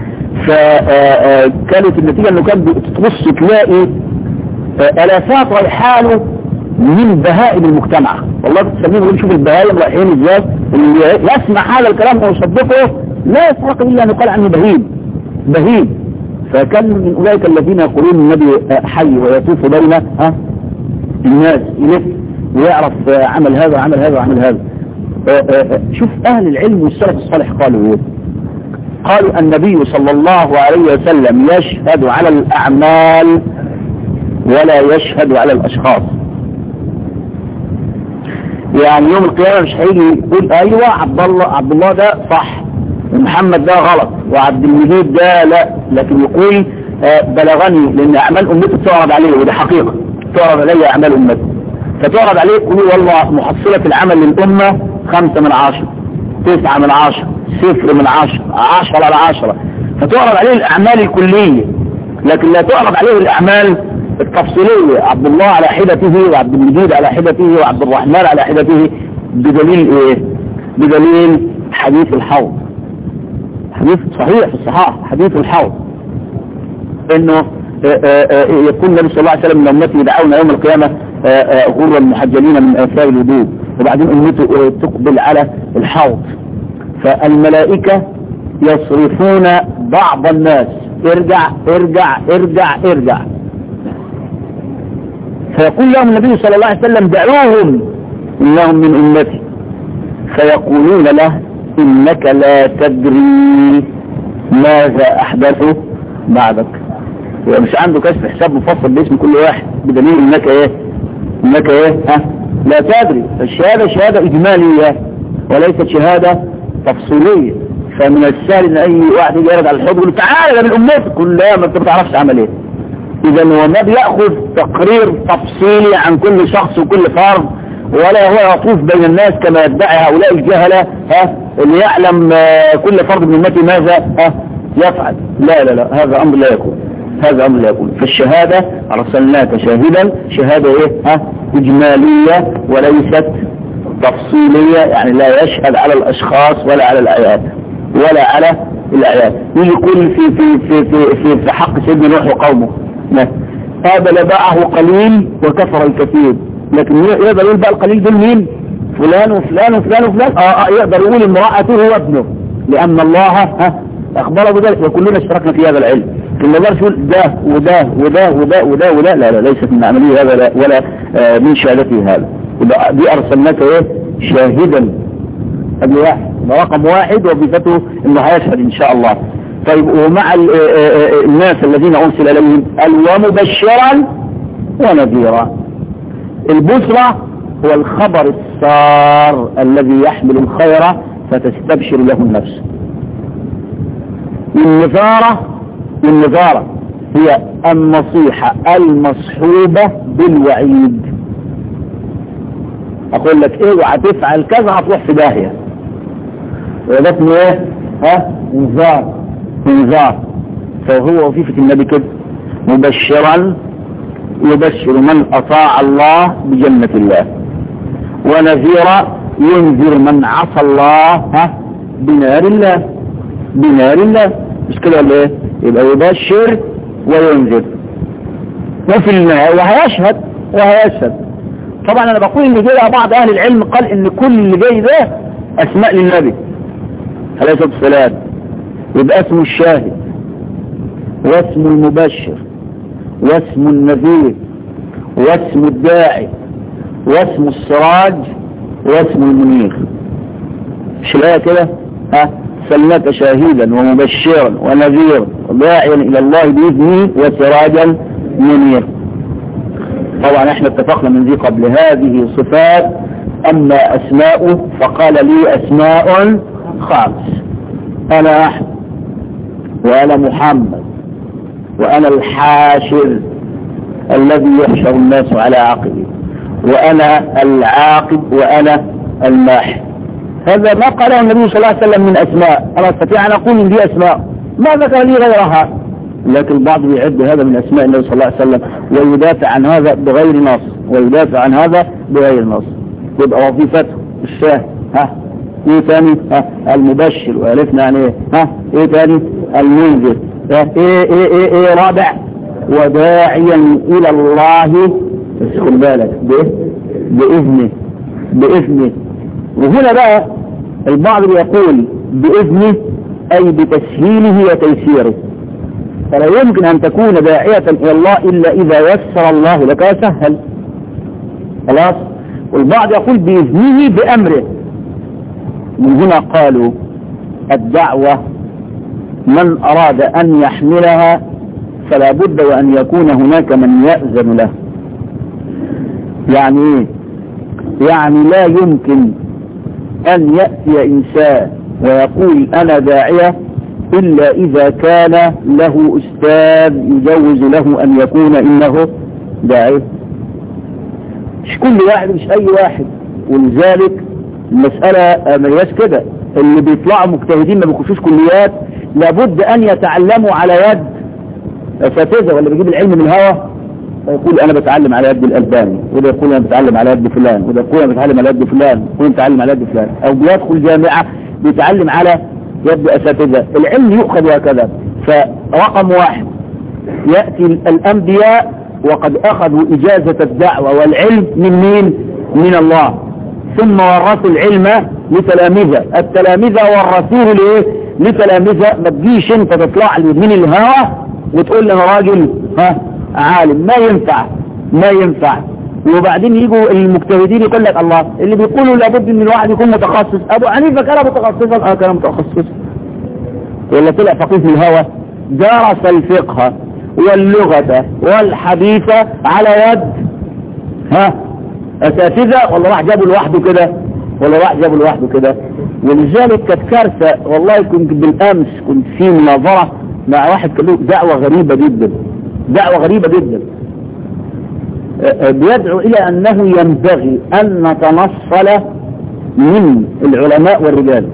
فكانت النتيجة انه كان بتبص تلاقي الافات ريحانه من بهائم المجتمع، والله تسميه ونقول شوف البهائم رايحين ازاي، اللي يسمع هذا الكلام ويصدقه لا يستحق الا ان يقال عنه بهيم بهيم. فكان من اولئك الذين يقولون النبي حي ويطوف بين ها الناس يلف ويعرف عمل هذا وعمل هذا وعمل هذا. شوف اهل العلم والسلف الصالح قالوا ايه؟ قالوا النبي صلى الله عليه وسلم يشهد على الاعمال ولا يشهد على الاشخاص. يعني يوم القيامة مش هيجي يقول ايوه عبد الله عبد الله ده صح ومحمد ده غلط وعبد المجيد ده لا، لكن يقول آه بلغني لان اعمال امته تعرض عليه، وده حقيقة تعرض عليه اعمال امته، فتعرض عليه يقول والله محصلة العمل للامة خمسة من عشرة تسعة من عشرة صفر من عشرة عشرة على عشرة، فتعرض عليه الاعمال الكلية لكن لا تعرض عليه الاعمال التفصيلية. عبد الله على حدته وعبد المجيد على حدته وعبد الرحمن على حدته. بدليل ايه؟ بدليل حديث الحوض، حديث صحيح في الصحاح حديث الحوض انه يكون النبي صلى الله عليه وسلم من امته يدعون يوم القيامة غرا محجلين من اثار الوضوء، وبعدين امته تقبل على الحوض فالملائكة يصرفون بعض الناس ارجع ارجع ارجع ارجع، فيقول لهم النبي صلى الله عليه وسلم دعوهم انهم من امتي، فيقولون له انك لا تدري ماذا احدثوا بعدك، يعني مش عنده كشف حساب مفصل باسم كل واحد، بدليل انك ايه انك ايه ها لا تدري. فالشهادة شهادة اجمالية وليست شهادة تفصيلية. فمن السهل ان اي واحد يجي يرد على الحوض يقول تعالى ده من امتك، كل لا ما انت ما تعرفش عمل ايه. اذا هو ما بياخذ تقرير تفصيلي عن كل شخص وكل فرد، ولا هو يطوف بين الناس كما يدعي هؤلاء الجهلة ها اللي يعلم كل فرد من امتي ماذا ها يفعل. لا لا لا هذا امر لا يكون، هذا امر لا يكون. فالشهادة ارسلناك شاهدا شهادة ايه ها اجمالية وليست تفصيلية، يعني لا يشهد على الاشخاص ولا على الايات ولا على الآيات. يجي يقول في في في في في, في حق سيدنا نوح وقومه قابل باعه قليل وكفر الكثير، لكن يقدر يقول بقى القليل دول مين؟ فلان وفلان وفلان وفلان. اه, آه يقدر يقول امرأته وابنه، لأن الله ها أخبره بذلك وكلنا اشتركنا في هذا العلم. في النظر يقول ده وده وده وده وده وده لا لا ليست من عملية هذا لا ولا آه من شهادته هذا. دي أرسلناك ايه شاهدا قبل واحد، رقم واحد وبذاته انه هيشهد ان شاء الله. طيب ومع الناس الذين أرسل إليهم قال ومبشرا ونذيرا. البشرى هو الخبر السار الذي يحمل الخير فتستبشر له النفس. النذارة النذارة هي النصيحة المصحوبة بالوعيد. اقول لك ايه وهتفعل كذا هتروح في داهية، وده اسمه ايه؟ ها انذار انذار. فهو وظيفة النبي كده مبشرا يبشر من اطاع الله بجنة الله، ونذيرا ينذر من عصى الله ها بنار الله بنار الله. مش كده ولا ايه؟ يبقى يبشر وينذر وفي النهاية وهيشهد وهيشهد. طبعا انا بقول ان جاي بعض اهل العلم قال ان كل اللي جاي ده اسماء للنبي عليه الصلاة والسلام، يبقى اسمه الشاهد واسم المبشر واسم النذير واسم الداعي واسم السراج واسم المنير. مش لاقي كده؟ ها سلمك شاهدا ومبشرا ونذيرا وداعيا الى الله باذنه وسراجا منير. طبعا احنا اتفقنا من ذي قبل هذه صفات. اما اسماؤه فقال لي اسماء خمس: انا احمد وانا محمد وانا الحاشر الذي يحشر الناس على عقبه وانا العاقب وانا الماحي. هذا ما قاله النبي صلى الله عليه وسلم من اسماء. انا استطيع ان اقول ان دي اسماء ما ذكر لي غيرها، لكن البعض يعد هذا من اسماء النبي صلى الله عليه وسلم ويدافع عن هذا بغير نص ويدافع عن هذا بغير نص. يبقى وظيفته الشاهد ها ايه تاني؟ ها المبشر وعرفنا عن ايه؟ ها ايه تاني؟ المنذر. ايه ايه ايه ايه رابع؟ وداعيا الى الله بس خد بالك بايه؟ باذنه باذنه. وهنا بقى البعض يقول باذنه اي بتسهيله وتيسيره، فلا يمكن ان تكون داعية الى الله الا اذا يسر الله لك وسهل. خلاص. والبعض يقول باذنه بامره. من هنا قالوا الدعوة من اراد ان يحملها فلا بد وان يكون هناك من يأذن له. يعني ايه؟ يعني لا يمكن ان يأتي انسان ويقول انا داعية الا اذا كان له استاذ يجوز له ان يكون انه داعية. مش كل واحد مش اي واحد. ولذلك المسألة ملياش كده. اللي بيطلعوا مجتهدين ما بيخشوش كليات لابد ان يتعلموا على يد اساتذه. ولا بيجيب العلم من الهوى يقول انا بتعلم على يد الالباني، وده يقول انا بتعلم على يد فلان، وده يقول انا بتعلم على يد فلان، وده بتعلم على يد فلان. او بيدخل جامعة بيتعلم على يد اساتذه. العلم يؤخذ هكذا. فرقم واحد يأتي الانبياء وقد اخذوا اجازة الدعوة والعلم من مين؟ من الله. ثم ورثوا العلم لتلامذة. التلامذة ورثوه ليه؟ لتلامذة. ما تجيش انت تطلع لي من الهوى وتقول لي انا راجل ها عالم. ما ينفع ما ينفع. وبعدين يجوا المجتهدين يقول لك الله اللي بيقولوا لابد ان الواحد يكون متخصص. ابو حنيفه كان متخصصا. اه كان متخصص. ولا طلع فقيه من الهوى؟ درس الفقه واللغة والحديث على يد ها اساتذه. ولا راح جابه لوحده كده؟ ولا راح جابه لوحده كده؟ ولذلك كانت كارثه. والله كنت بالامس كنت في مناظره مع واحد كان له دعوه غريبه جدا دعوه غريبه جدا بيدعو الى انه ينبغي ان نتنصل من العلماء والرجال.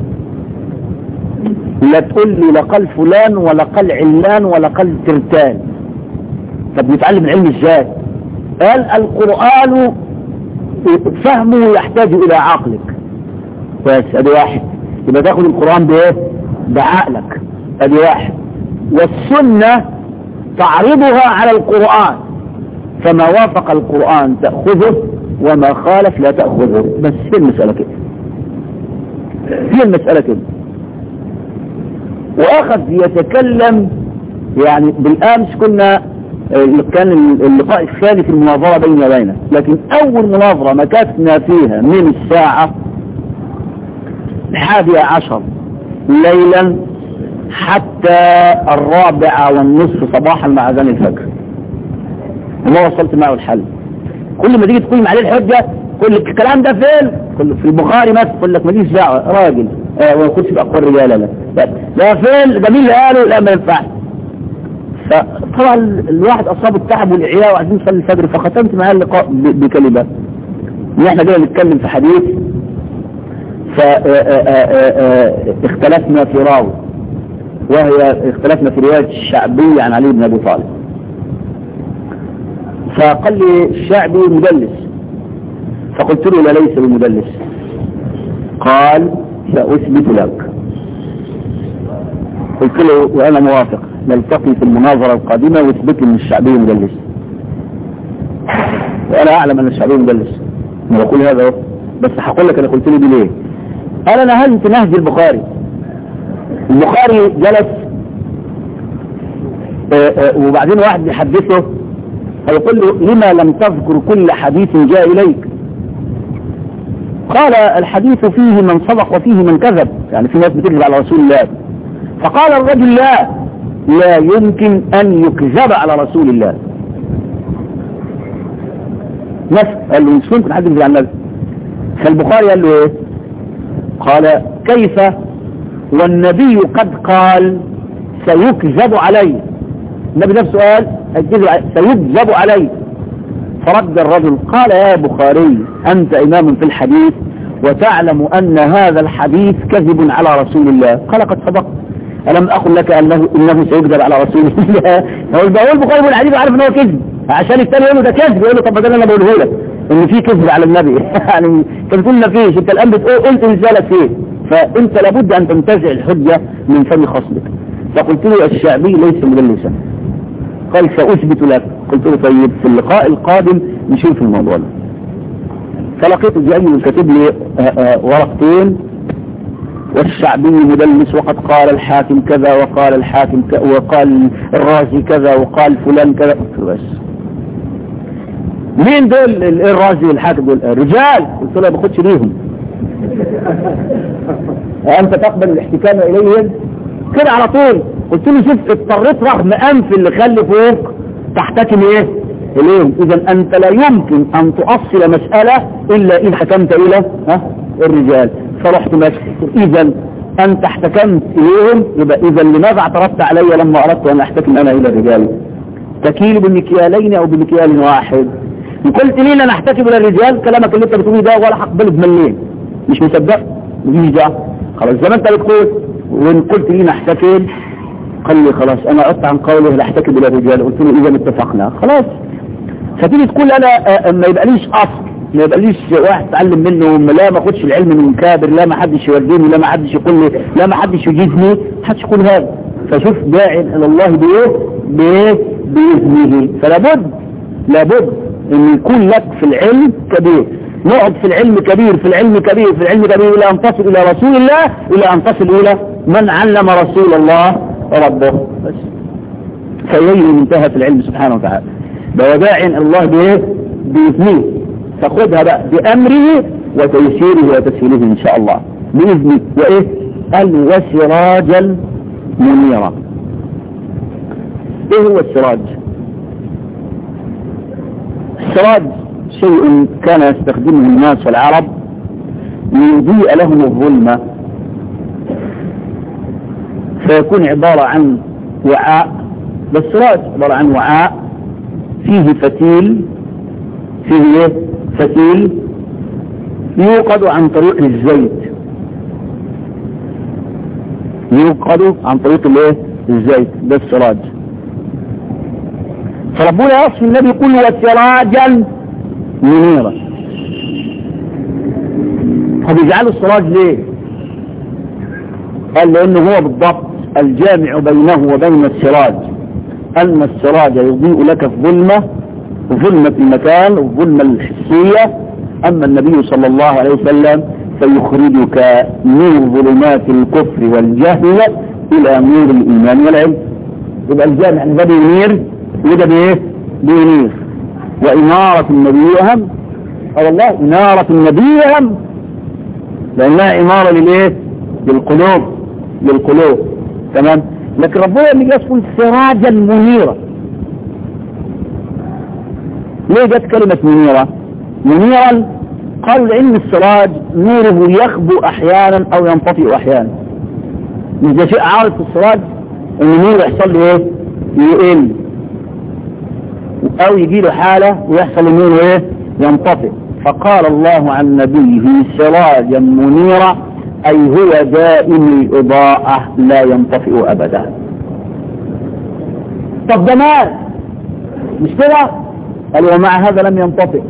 لا تقول لي لقل فلان ولا قل علان ولا قل ترتان. طب نتعلم العلم ازاي؟ قال القرآن فهمه يحتاج الى عقلك. بس ادي واحد. يبقى تاخد القرآن بايه؟ بعقلك. ادي واحد. والسنة تعرضها على القرآن، فما وافق القرآن تأخذه وما خالف لا تأخذه. بس هي المسألة كده، هي المسألة كده. وأخذ يتكلم يعني بالأمس كنا كان اللقاء الثاني في المناظرة بيننا وبينه، لكن أول مناظرة مكثنا فيها من الساعة الحادية عشر ليلا حتى الرابعة والنصف صباحا مع أذان الفجر، وما وصلت معه الحل. كل ما تيجي تقيم عليه الحجة كل الكلام ده فين؟ كل في البخاري مثلا يقول لك ماليش دعوة راجل اه وما كنتش بأقوال رجالة لا لا فين؟ ده مين اللي قاله؟ لا ما ينفعش. فطبعا الواحد أصاب التعب والإعياء وعايزين نصلي الفجر، فختمت معاه اللقاء بكلمة إن إحنا جاي نتكلم في حديث فاختلفنا في راوي، وهي اختلفنا في رواية الشعبي عن علي بن أبي طالب. فقال لي الشعبي مدلس، فقلت له لا ليس بمدلس. قال سأثبت لك. قلت له وأنا موافق، نلتقي في المناظرة القادمة واثبت لي ان الشعبي مدلس. وأنا أعلم أن الشعبي مدلس، أنا بقول هذا بس هقول لك أنا قلت له دي ليه. قال أنا نهجت نهج البخاري. البخاري جلس آآ آآ وبعدين واحد يحدثه فيقول له لما لم تذكر كل حديث جاء إليك؟ قال الحديث فيه من صدق وفيه من كذب، يعني في ناس بتكذب على رسول الله. فقال الرجل لا لا يمكن أن يكذب على رسول الله. نفس قال له مش ممكن حد يكذب على النبي. فالبخاري قال له ايه؟ قال كيف والنبي قد قال سيكذب علي. النبي نفسه قال سيكذب علي. فرد الرجل قال يا بخاري أنت إمام في الحديث وتعلم أن هذا الحديث كذب على رسول الله. قال قد صدق، ألم أقل لك أنه إنه سيكذب على رسول الله؟ هو البخاري بيقول الحديث عارف أنه كذب، عشان الثاني يقول له ده كذب، يقول له طب ده أنا بقوله لك إن في كذب على النبي. يعني أنت بتقول ما فيش، أنت الآن بتقول قلت رسالة فيه، فأنت لابد أن تنتزع الحجة من فم خصمك. فقلت له الشعبي ليس مدلسا. قال سأثبت لك. قلت له طيب في اللقاء القادم نشوف الموضوع ده. فلقيت جاي كاتب لي ورقتين والشعبي مدلس وقد قال الحاكم كذا وقال الحاكم كذا وقال الرازي كذا وقال فلان كذا. قلت له بس مين دول الرازي والحاكم دول؟ رجال. قلت له ما باخدش ليهم. أنت تقبل الاحتكام إليهم كده على طول. قلت له شوف اضطريت رغم أنف اللي خلي فوق تحتكم ايه اليهم. اذا انت لا يمكن ان تؤصل مسألة الا ان حكمت الى ها الرجال. فرحت ماشي. اذا انت احتكمت اليهم يبقى اذا لماذا اعترضت علي لما اردت ان احتكم انا الى الرجال؟ تكيل بمكيالين او بمكيال واحد. قلت لي انا احتكم الى الرجال، كلامك اللي انت بتقوله ده ولا هقبله بمليين، مش مصدق مفيش دعوه خلاص زي ما انت بتقول. وان قلت لي احتكم قال لي خلاص انا قلت عن قوله لا احتكم الى الرجال. قلت له اذا اتفقنا خلاص. فتيجي تقول انا ما يبقاليش اصل، ما يبقاليش واحد اتعلم منه، لا ما اخدش العلم من كابر، لا ما حدش يوديني، لا ما حدش يقول لي، لا ما حدش يجيزني، ما حدش يقول هذا. فشوف داعي الى الله بايه؟ بايه؟ باذنه. فلا بد لابد ان يكون لك في العلم كبير. نقعد في العلم كبير في العلم كبير في العلم كبير الى ان تصل الى رسول الله، الى ان تصل الى من علم رسول الله ربه. بس فيجي منتهى في العلم سبحانه وتعالى. ده وداع الله بايه؟ باذنه. تاخدها بقى بامره وتيسيره وتسهيله ان شاء الله باذنه. وايه؟ قال وسراجا منيرا. ايه هو السراج؟ السراج شيء كان يستخدمه الناس والعرب ليضيء لهم الظلمة، فيكون عبارة عن وعاء. بس السراج عبارة عن وعاء فيه فتيل، فيه ايه؟ فتيل يوقد عن طريق الزيت، يوقد عن طريق الايه؟ الزيت. ده السراج. فربنا يصف النبي يقول وسراجا منيرا. طب يجعلوا السراج ليه؟ قال لانه هو بالضبط الجامع بينه وبين السراج أن السراج يضيء لك في ظلمة ظلمة المكان والظلمة الحسية، أما النبي صلى الله عليه وسلم فيخرجك من ظلمات الكفر والجهل إلى نور الإيمان والعلم. يبقى الجامع ده بينير وده بإيه؟ بينير. وإنارة النبي أهم، أو الله إنارة النبي أهم، لأنها إنارة للإيه؟ للقلوب للقلوب تمام. لكن ربنا اللي يصفل سراجا منيرا. ليه جت كلمة منيرة؟ منيرا قالوا لأن السراج نوره يخبو أحيانا أو ينطفئ أحيانا. مش ده شيء عارض في السراج ان النور يحصل له ايه؟ يقل او يجي له حالة ويحصل النور ايه؟ ينطفئ. فقال الله عن نبيه سراجا منيرا اي هو دائم الاضاءة لا ينطفئ ابدا. طب ده نار مش كده؟ قال ومع هذا لم ينطفئ.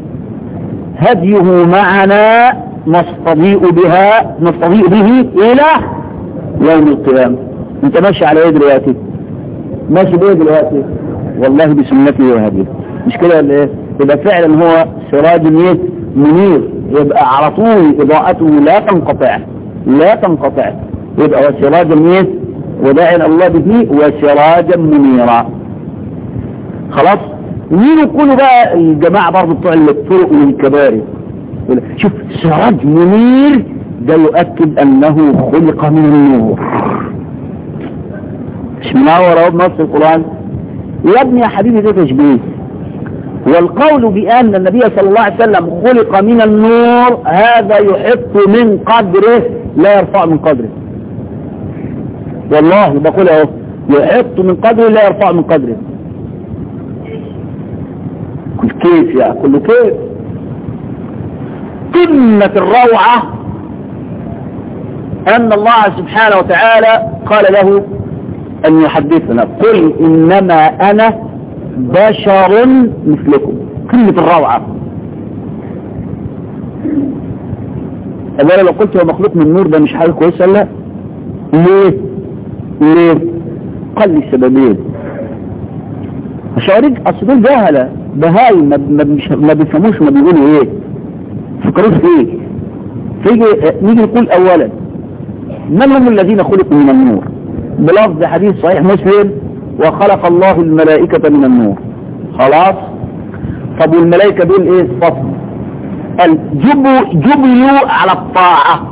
هديه معنا نستضيء بها نستضيء به الى يوم القيامة. انت ماشي على ايه دلوقتي؟ ماشي بايه دلوقتي؟ والله بسنته وهديه. مش كده ولا ايه؟ يبقى فعلا هو سراج منير، يبقى على طول اضاءته لا تنقطع لا تنقطع. يبقى هو سراج منير وداعي الله به وسراجا منيرا. خلاص. مين يقولوا بقى الجماعة برضو بتوع الطرق والكباري؟ شوف سراج منير ده يؤكد انه خلق من النور. مش منور اهو بنص القرآن يا ابني يا حبيبي، ده تشبيه. والقول بأن النبي صلى الله عليه وسلم خلق من النور هذا يحط من قدره لا يرفع من قدره. والله بقول اهو يحط من قدره لا يرفع من قدره. كل كيف يا كل كيف. قمة الروعة أن الله سبحانه وتعالى قال له أن يحدثنا قل إنما أنا بشر مثلكم. قمة الروعة. أولا لو قلت هو مخلوق من نور ده مش حاجة كويسة لا. ليه؟ ليه؟ قال لي سببين. مشاريك أصل دول جهلة بهاي ما, ما بيفهموش ما بيقولوا ايه فكروش ايه. فيجي نيجي نقول اولا من هم الذين خلقوا من النور بلفظ حديث صحيح مسلم وخلق الله الملائكة من النور. خلاص. طب والملائكة دول ايه صفهم؟ قال جبوا جبلوا على الطاعة.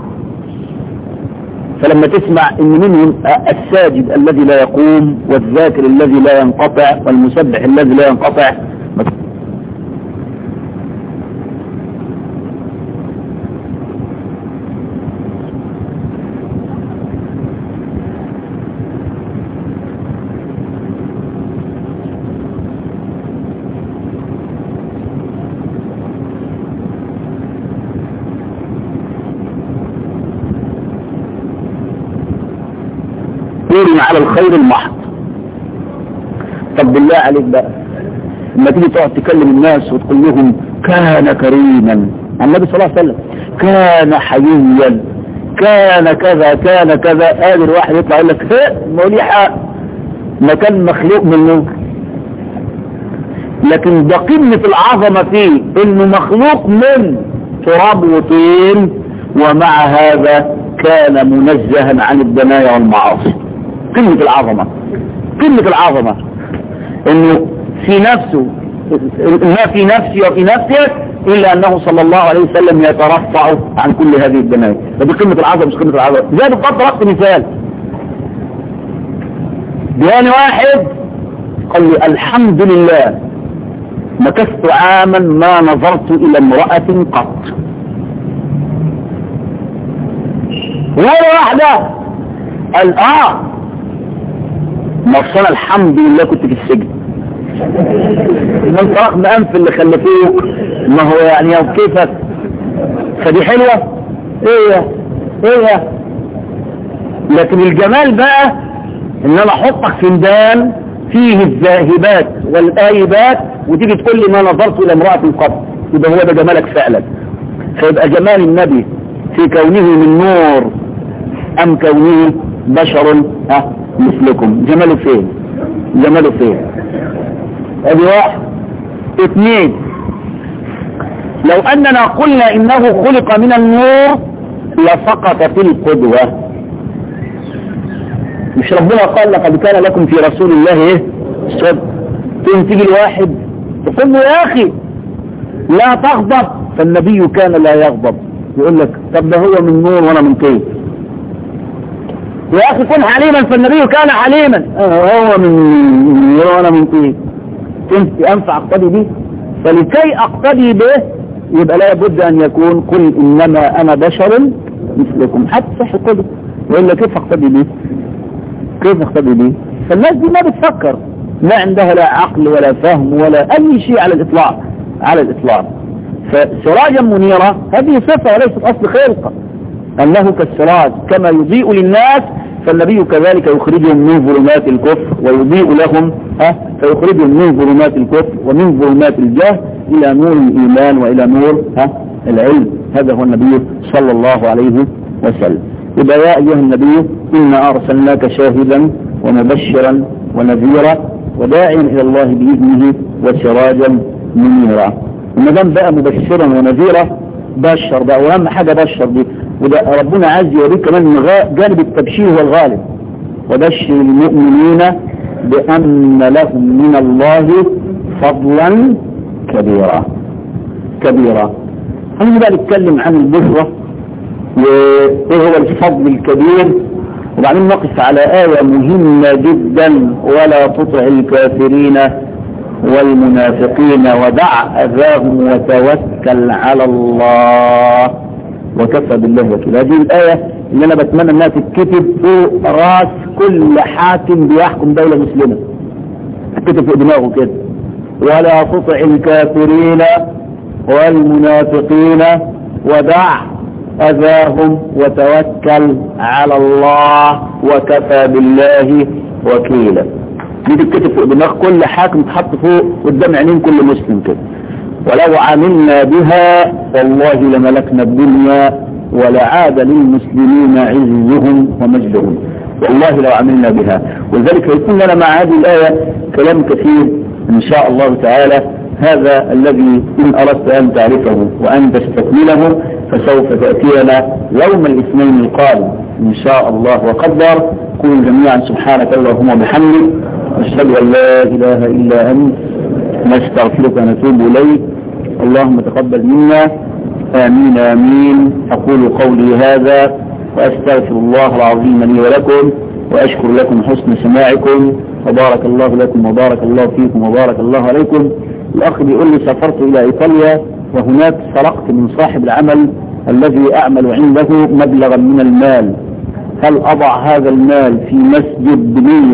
فلما تسمع ان منهم الساجد الذي لا يقوم والذاكر الذي لا ينقطع والمسبح الذي لا ينقطع على الخير المحض. طب بالله عليك بقى لما تيجي تقعد تكلم الناس وتقول لهم كان كريما النبي صلى الله عليه وسلم كان حييا كان كذا كان كذا قادر واحد يطلع يقول لك ايه مليحة ما كان مخلوق من نور. لكن ده قمة العظمة فيه انه مخلوق من تراب وطين ومع هذا كان منزها عن الدنايا والمعاصي. قمة العظمة قمة العظمة انه في نفسه ما في نفسي وفي نفسك الا انه صلى الله عليه وسلم يترفع عن كل هذه الدنايا. فدي قمة العظمة مش قمة العظمة. زي بالضبط ضربت مثال بيان واحد قال لي الحمد لله مكثت عاما ما نظرت الى امرأة قط ولا واحدة. قال اه مصنع الحمد لله كنت في السجن من طرق بأنف اللي خلفوك ما هو يعني او كيفك. فدي حلوة ايه ايه. لكن الجمال بقى ان انا احطك في ميدان فيه الذاهبات والايبات وتيجي تقول لي ما نظرت الى امرأة قط. يبقى هو ده جمالك فعلا. فيبقى جمال النبي في كونه من نور ام كونه بشر ها مثلكم. جماله فين؟ جماله فين؟ ادي واحد. اثنين، لو اننا قلنا انه خلق من النور لسقطت القدوة. مش ربنا قال لقد كان لكم في رسول الله ايه صدق؟ تيجي الواحد تقول له يا اخي لا تغضب، فالنبي كان لا يغضب. يقول لك طب ده هو من نور وانا من طين. يا اخي كن حليما، فالنبي كان حليما. هو من نور وانا من طين. كنت انفع اقتدي به، فلكي اقتدي به يبقى لا بد ان يكون قل انما انا بشر مثلكم حتى صح القدر. وإلا كيف اقتدي به؟ كيف اقتدي به؟ فالناس دي ما بتفكر، ما عندها لا عقل ولا فهم ولا اي شيء على الاطلاق على الاطلاق. فسراجا منيرا هذه صفة وليست اصل خلقة، انه كالسراج كما يضيء للناس فالنبي كذلك يخرجهم من ظلمات الكفر ويضيء لهم، ها فيخرجهم من ظلمات الكفر ومن ظلمات الجهل الى نور الايمان والى نور ها العلم. هذا هو النبي صلى الله عليه وسلم. يبقى يا ايها النبي انا ارسلناك شاهدا ومبشرا ونذيرا وداعيا الى الله باذنه وسراجا منيرا. وما دام بقى مبشرا ونذيرا بشر بقى، واهم حاجه بشر دي، وده ربنا عايز يوريك كمان جانب التبشير هو الغالب. وبشر المؤمنين بأن لهم من الله فضلا كبيرا كبيرا. هنجي بقى نتكلم عن البشرى وايه هو الفضل الكبير، وبعدين نقف على آية مهمة جدا: ولا تطع الكافرين والمنافقين ودع أذاهم وتوكل على الله وكفى بالله وكيلا. هذه الآية اللي أنا بتمنى أنها تتكتب فوق راس كل حاكم بيحكم دولة مسلمة، تتكتب فوق دماغه كده: ولا تطع الكافرين والمنافقين ودع أذاهم وتوكل على الله وكفى بالله وكيلا. دي تتكتب فوق دماغ كل حاكم، تحط فوق قدام عينين كل مسلم كده: ولو عملنا بها والله لملكنا الدنيا ولعاد للمسلمين عزهم ومجدهم. والله لو عملنا بها. ولذلك يكون لنا مع هذه الآية كلام كثير إن شاء الله تعالى. هذا الذي إن أردت أن تعرفه وأن تستكمله فسوف تأتينا يوم الاثنين القادم إن شاء الله وقدر. كونوا جميعا سبحانك اللهم وبحمدك، أشهد أن لا إله إلا أنت، نستغفرك ونتوب إليك. اللهم تقبل منا، آمين آمين. أقول قولي هذا وأستغفر الله العظيم لي ولكم، وأشكر لكم حسن سماعكم، وبارك الله لكم وبارك الله فيكم وبارك الله عليكم. الأخ بيقول لي: سافرت إلى إيطاليا وهناك سرقت من صاحب العمل الذي أعمل عنده مبلغا من المال، هل أضع هذا المال في مسجد بنية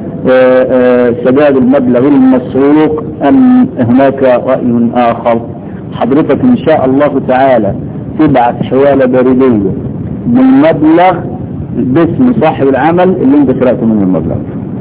سداد المبلغ المسروق أم هناك رأي آخر؟ حضرتك إن شاء الله تعالى تبعث حوالة بريدية بالمبلغ باسم صاحب العمل اللي انت سرقته منه المبلغ.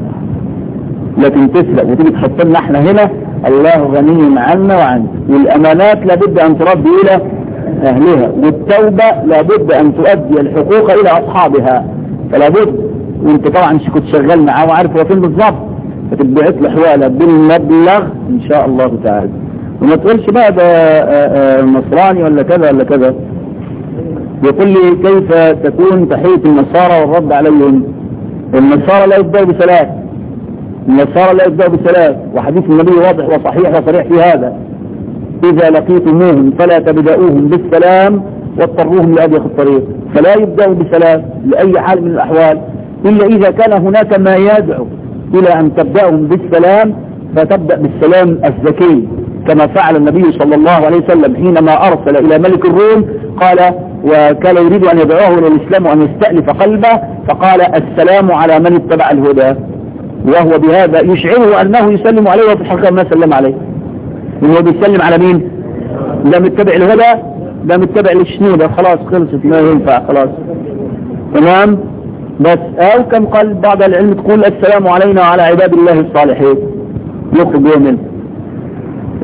لكن تسرق وتيجي تحط لنا احنا هنا، الله غني عنا وعنك. والأمانات لابد أن ترد إلى أهلها، والتوبة لابد أن تؤدي الحقوق إلى أصحابها. فلابد، وانت طبعا كنت شغال معاه وعارف هو فين بالظبط، فتبعت له حوالة بالمبلغ إن شاء الله تعالى. وما تقولش بقى ده نصراني ولا كذا ولا كذا. يقول لي: كيف تكون تحية النصارى والرد عليهم؟ النصارى لا يبدأوا بثلاث، النصارى لا يبدأوا بثلاث، وحديث النبي واضح وصحيح وصريح في هذا: إذا لقيتموهم فلا تبدأوهم بالسلام واضطروهم لأضيق الطريق. فلا يبدأوا بسلام لأي حال من الأحوال إلا إذا كان هناك ما يدعو إلى أن تبدأهم بالسلام، فتبدأ بالسلام الزكي كما فعل النبي صلى الله عليه وسلم حينما أرسل إلى ملك الروم، قال وكان يريد أن يدعوه إلى الإسلام وأن يستألف قلبه، فقال: السلام على من اتبع الهدى. وهو بهذا يشعره أنه يسلم عليه وفي الحقيقة ما سلم عليه، إنه بيسلم على مين؟ لا متبع الهدى، لا متبع للشنودة. خلاص خلصت، ما ينفع خلاص. تمام؟ بس أو كم قال بعض العلم تقول: السلام علينا وعلى عباد الله الصالحين، يخرج منه.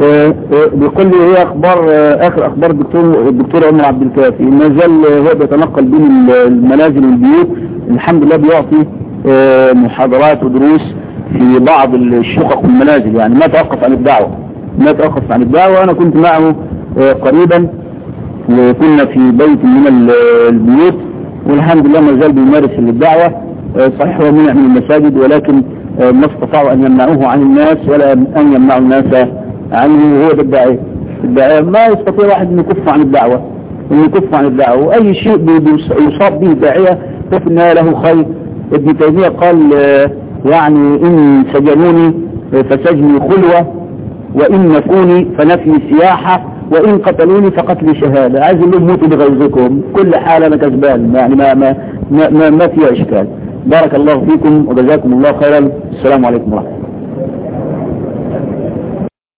بيقول لي ايه اخبار اخر اخبار الدكتور الدكتور عمر عبد الكافي؟ ما زال هو بيتنقل بين المنازل والبيوت، الحمد لله بيعطي محاضرات ودروس في بعض الشقق والمنازل، يعني ما توقف عن الدعوة ما توقف عن الدعوة. انا كنت معه قريبا وكنا في بيت من البيوت، والحمد لله ما زال بيمارس الدعوة. صحيح هو منع من المساجد، ولكن ما استطاعوا ان يمنعوه عن الناس ولا ان يمنعوا الناس عنه. هو ده الداعية. الداعية ما يستطيع واحد ان يكف عن الدعوة ان يكف عن الدعوة، واي شيء يصاب به الداعية ففي النهاية له خير. ابن تيمية قال يعني ان سجنوني فسجني خلوة، وان نفوني فنفي سياحة، وان قتلوني فقتلي شهادة. عايز لهم موتوا بغيظكم، كل حال انا كسبان، يعني ما ما ما, ما, ما فيها اشكال. بارك الله فيكم وجزاكم الله خيرا. السلام عليكم ورحمة الله.